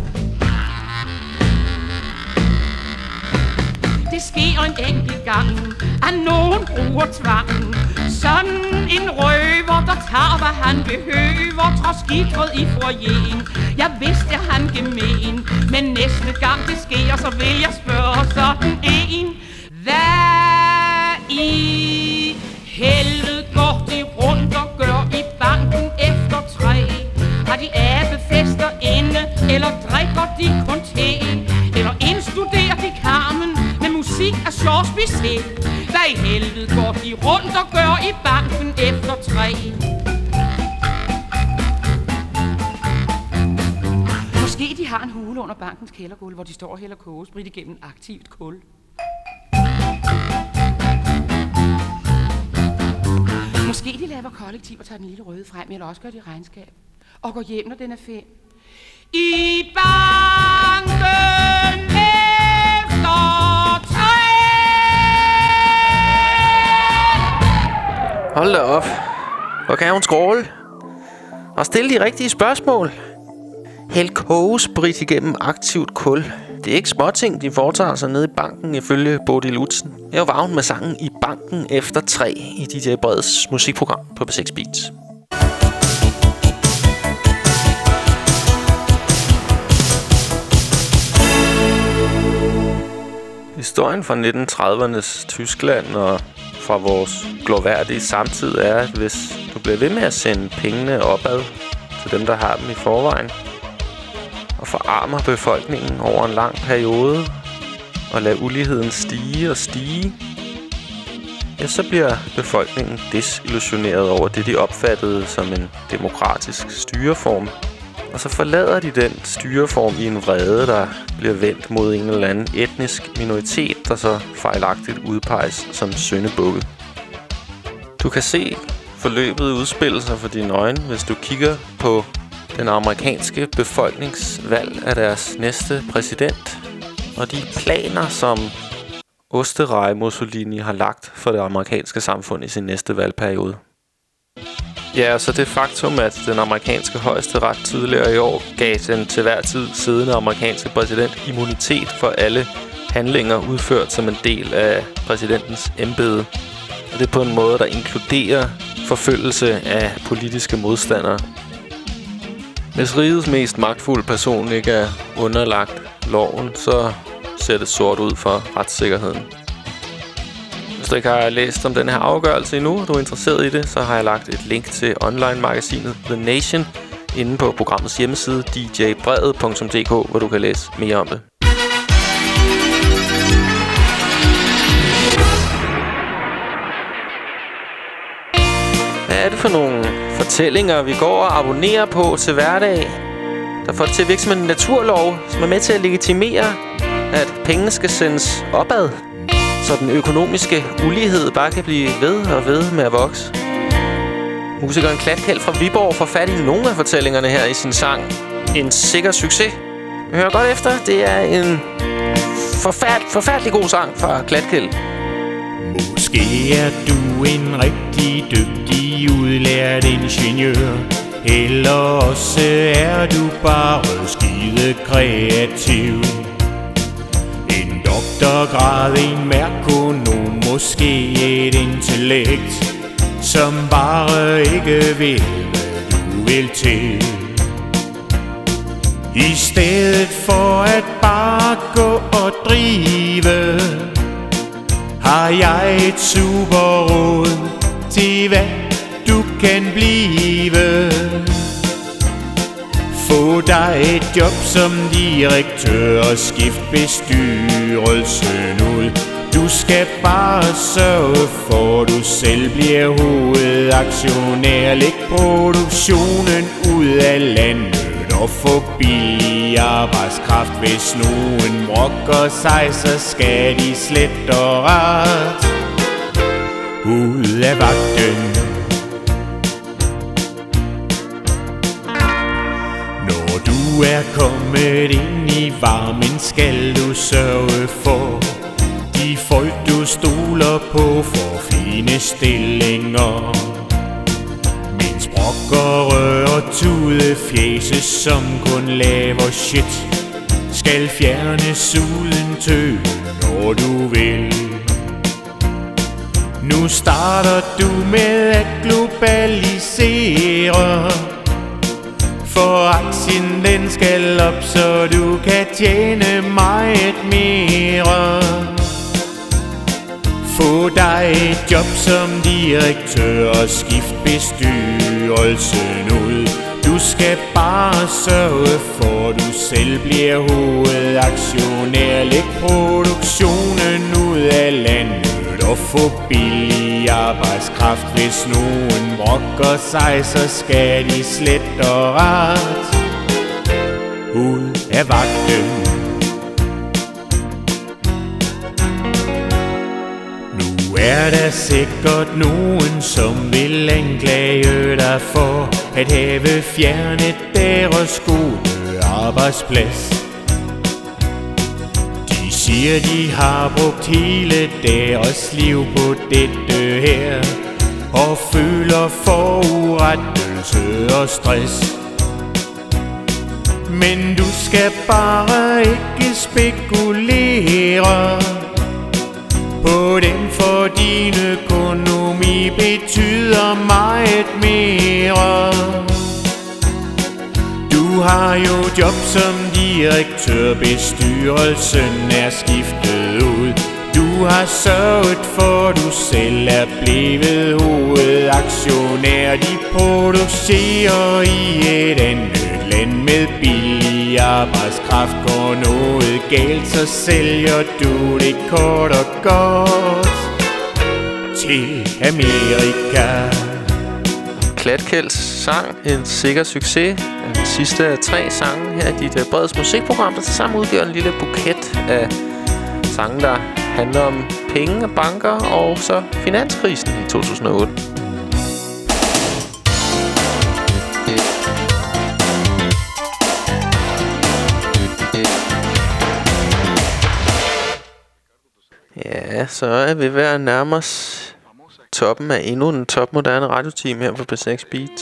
Det sker en enkelt gang, at nogen bruger tvangen. Sådan en røver, der tager hvad han behøver, trods skitret i foyeren. Jeg vidste at han gemen, men næste gang det sker, så vil jeg spørge sådan en: hvad I helvede går de rundt og gør i banken efter tre. Har de abefester inde, eller drikker de kun te? Eller indstuderer de Carmen med musik af Georges Bizet? Hvad i helvede går de rundt og gør i banken efter tre? Måske de har en hule under bankens kældergulv, hvor de står og hælder kogesprit igennem aktivt kul. Måske de laver kollektiv og tager den lille røde frem, eller også gør de regnskab og går hjem, når den er fem. I banken efter tre. Hold da op. Hvor kan hun skråle? Og stille de rigtige spørgsmål. Hæld kogesprit igennem aktivt kul. Det er ikke småting, de foretager sig nede i banken, ifølge Bodil Lutzen. Jeg var vagn med sangen I banken efter tre i D J Breds musikprogram på P seks Beats. Historien fra nitten tredivernes Tyskland og fra vores glorværdige samtid er, at hvis du bliver ved med at sende pengene opad til dem, der har dem i forvejen, og forarmer befolkningen over en lang periode, og lader uligheden stige og stige, ja, så bliver befolkningen desillusioneret over det, de opfattede som en demokratisk styreform. Og så forlader de den styreform i en vrede, der bliver vendt mod en eller anden etnisk minoritet, der så fejlagtigt udpeges som syndebukke. Du kan se forløbet udspille sig for dine øjne, hvis du kigger på den amerikanske befolkningsvalg af deres næste præsident, og de planer, som Osterei Mussolini har lagt for det amerikanske samfund i sin næste valgperiode. Ja, så det faktum, at den amerikanske højesteret tidligere i år gav den til hver tid siddende amerikanske præsident immunitet for alle handlinger udført som en del af præsidentens embede. Og det er på en måde, der inkluderer forfølgelse af politiske modstandere. Hvis rigets mest magtfulde person ikke er underlagt loven, så ser det sort ud for retssikkerheden. Hvis du ikke har læst om den her afgørelse endnu, og du er interesseret i det, så har jeg lagt et link til online-magasinet The Nation inde på programmets hjemmeside d j brevet punktum d k, hvor du kan læse mere om det. Hvad er det for nogle fortællinger, vi går og abonnerer på til hverdag, der får det til at virke som en naturlov, som er med til at legitimere, at pengene skal sendes opad, så den økonomiske ulighed bare kan blive ved og ved med at vokse? Musikeren Klatkjeld fra Viborg får fat i nogle af fortællingerne her i sin sang En Sikker Succes. Hør godt efter, det er en forfærd, forfærdelig god sang fra Klatkjeld. Måske er du en rigtig dygtig udlært ingeniør, eller også er du bare skide kreativ. En doktorgrad, en merkonom, måske et intellekt, som bare ikke vil, hvad du vil til. I stedet for at bare gå og drive, har jeg et superråd til hvad du kan blive. Få dig et job som direktør og skift bestyrelsen ud. Du skal bare sørge for, du selv bliver hovedaktionær. Læg produktionen ud af landet og få billig arbejdskraft. Hvis nogen brokker sig, så skal de slet og ret ud af vagten. Når du er kommet ind i varmen, skal du sørge for de folk du stoler på for fine stillinger. Mens brokkere og tudefjæse, som kun laver shit, skal fjernes uden tø, når du vil. Nu starter du med at globalisere, for aktien den skal op, så du kan tjene meget mere. Få få dig et job som direktør og skift bestyrelsen ud. Du skal bare sørge for, du selv bliver hovedaktionær. Læg produktionen ud af landet og få billig arbejdskraft. Hvis nogen brokker sig, så skal de slet og ret ud af vagten. Nu er der sikkert nogen, som vil anklage dig for at have fjernet deres gode arbejdsplads. De siger, de har brugt hele deres liv på dette her og føler forurettelse og stress. Men du skal bare ikke spekulere på dem, for din økonomi betyder meget mere. Du har jo job som direktør, bestyrelsen er skiftet ud. Du har sørget for, du selv er blevet hovedaktionær. De producerer i et andet land med billig arbejdskraft. Går noget galt, så sælger du det kort og godt til Amerika. Klatkælds sang, en sikker succes. Den sidste af tre sange her i dit Breds musikprogram, der tilsammen udgør en lille buket af sange, der handler om penge og banker og så finanskrisen i to tusind og otte. Ja, så er vi ved at nærme os toppen af endnu en topmoderne radioteam her på P seks Beats.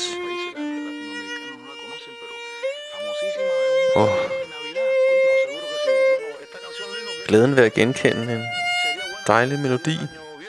Oh. Glæden ved at genkende en dejlig melodi.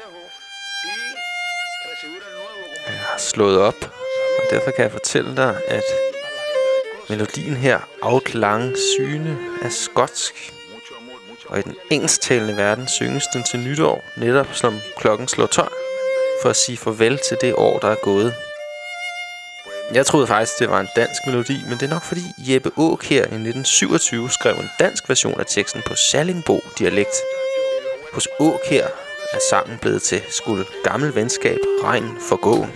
Jeg har slået op, og derfor kan jeg fortælle dig, at melodien her, Outlang Syne, er skotsk. Og i den engelsktalende verden synges den til nytår, netop som klokken slår tolv, for at sige farvel til det år, der er gået. Jeg troede faktisk, det var en dansk melodi, men det er nok fordi Jeppe Aakjær i nitten syvogtyve skrev en dansk version af teksten på Sallingbo-dialekt. Hos Aakjær er sangen blevet til Skulle gammel venskab regn forgå.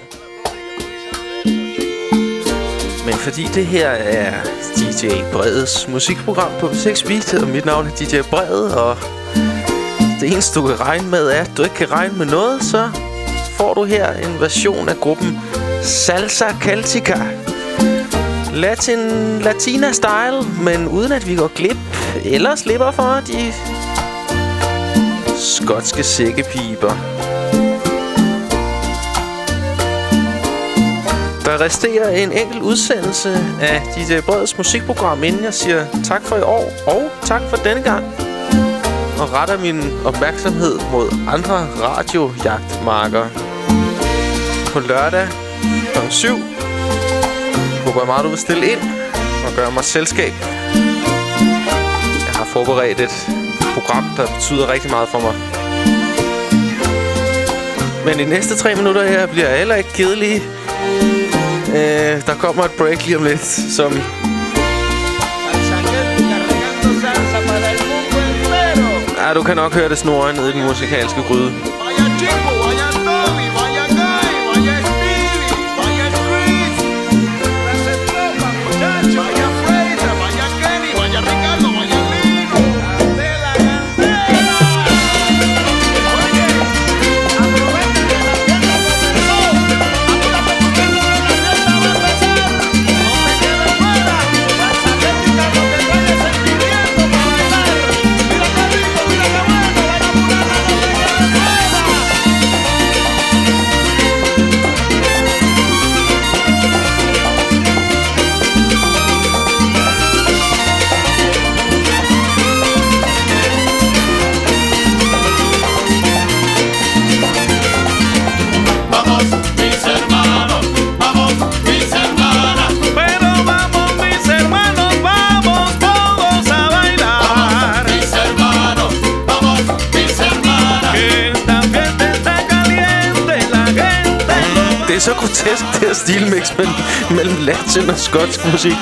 Men fordi det her er D J Breds musikprogram på P seks Beat, og mit navn er D J Bred, og det eneste du kan regne med er, at du ikke kan regne med noget, så får du her en version af gruppen Salsa Celtica. Latin, Latina style, men uden at vi går glip eller slipper for de skotske sækkepiber. Der resterer en enkelt udsendelse af D J Breds musikprogram, inden jeg siger tak for i år og tak for denne gang. Og retter min opmærksomhed mod andre radiojagtmarker. På lørdag klokken syv håber jeg meget, du vil stille ind og gøre mig selskab. Jeg har forberedt et program, der betyder rigtig meget for mig. Men de næste tre minutter her bliver heller ikke kedelige. Øh, der kommer et break lige om lidt, som... Ja, du kan nok høre det snurre ned i den musikalske gryde. grotesk, det her stilmix mellem, mellem latin og skotsk musik.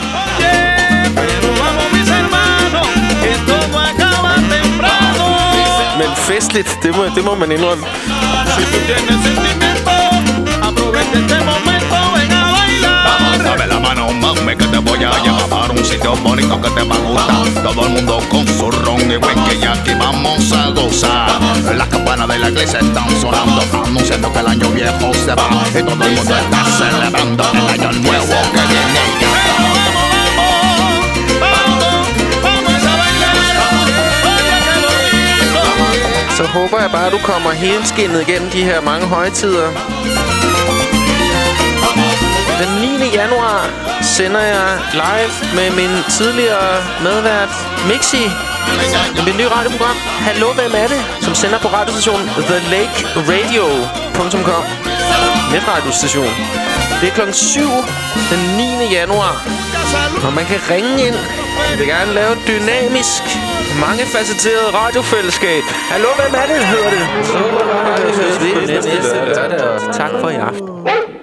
Men festligt, det må, det må man indrømme. Dame la mano, mami, que te voy a llevar para un sitio bonito que te va a gustar. Todo el mundo con su ron y whisky y aquí vamos a gozar. Las campanas de la iglesia están sonando, anunciando que el año viejo se va y todo el mundo está celebrando el año nuevo que viene ya. Så håber jeg bare, at du kommer helskindet igennem de her mange højtider. Den niende januar sender jeg live med min tidligere medvært Mixi i mit nye radioprogram Hallo, hvem er det? Som sender på radiostationen the lake radio punktum com. Netradiostation. Det er klokken syv den niende januar. Og man kan ringe ind. Jeg vil gerne lave et dynamisk, mangefacetteret radiofællesskab. Hallo, hvem er det? Hedder det. Så høres vi næste lørdag. Tak for i aften.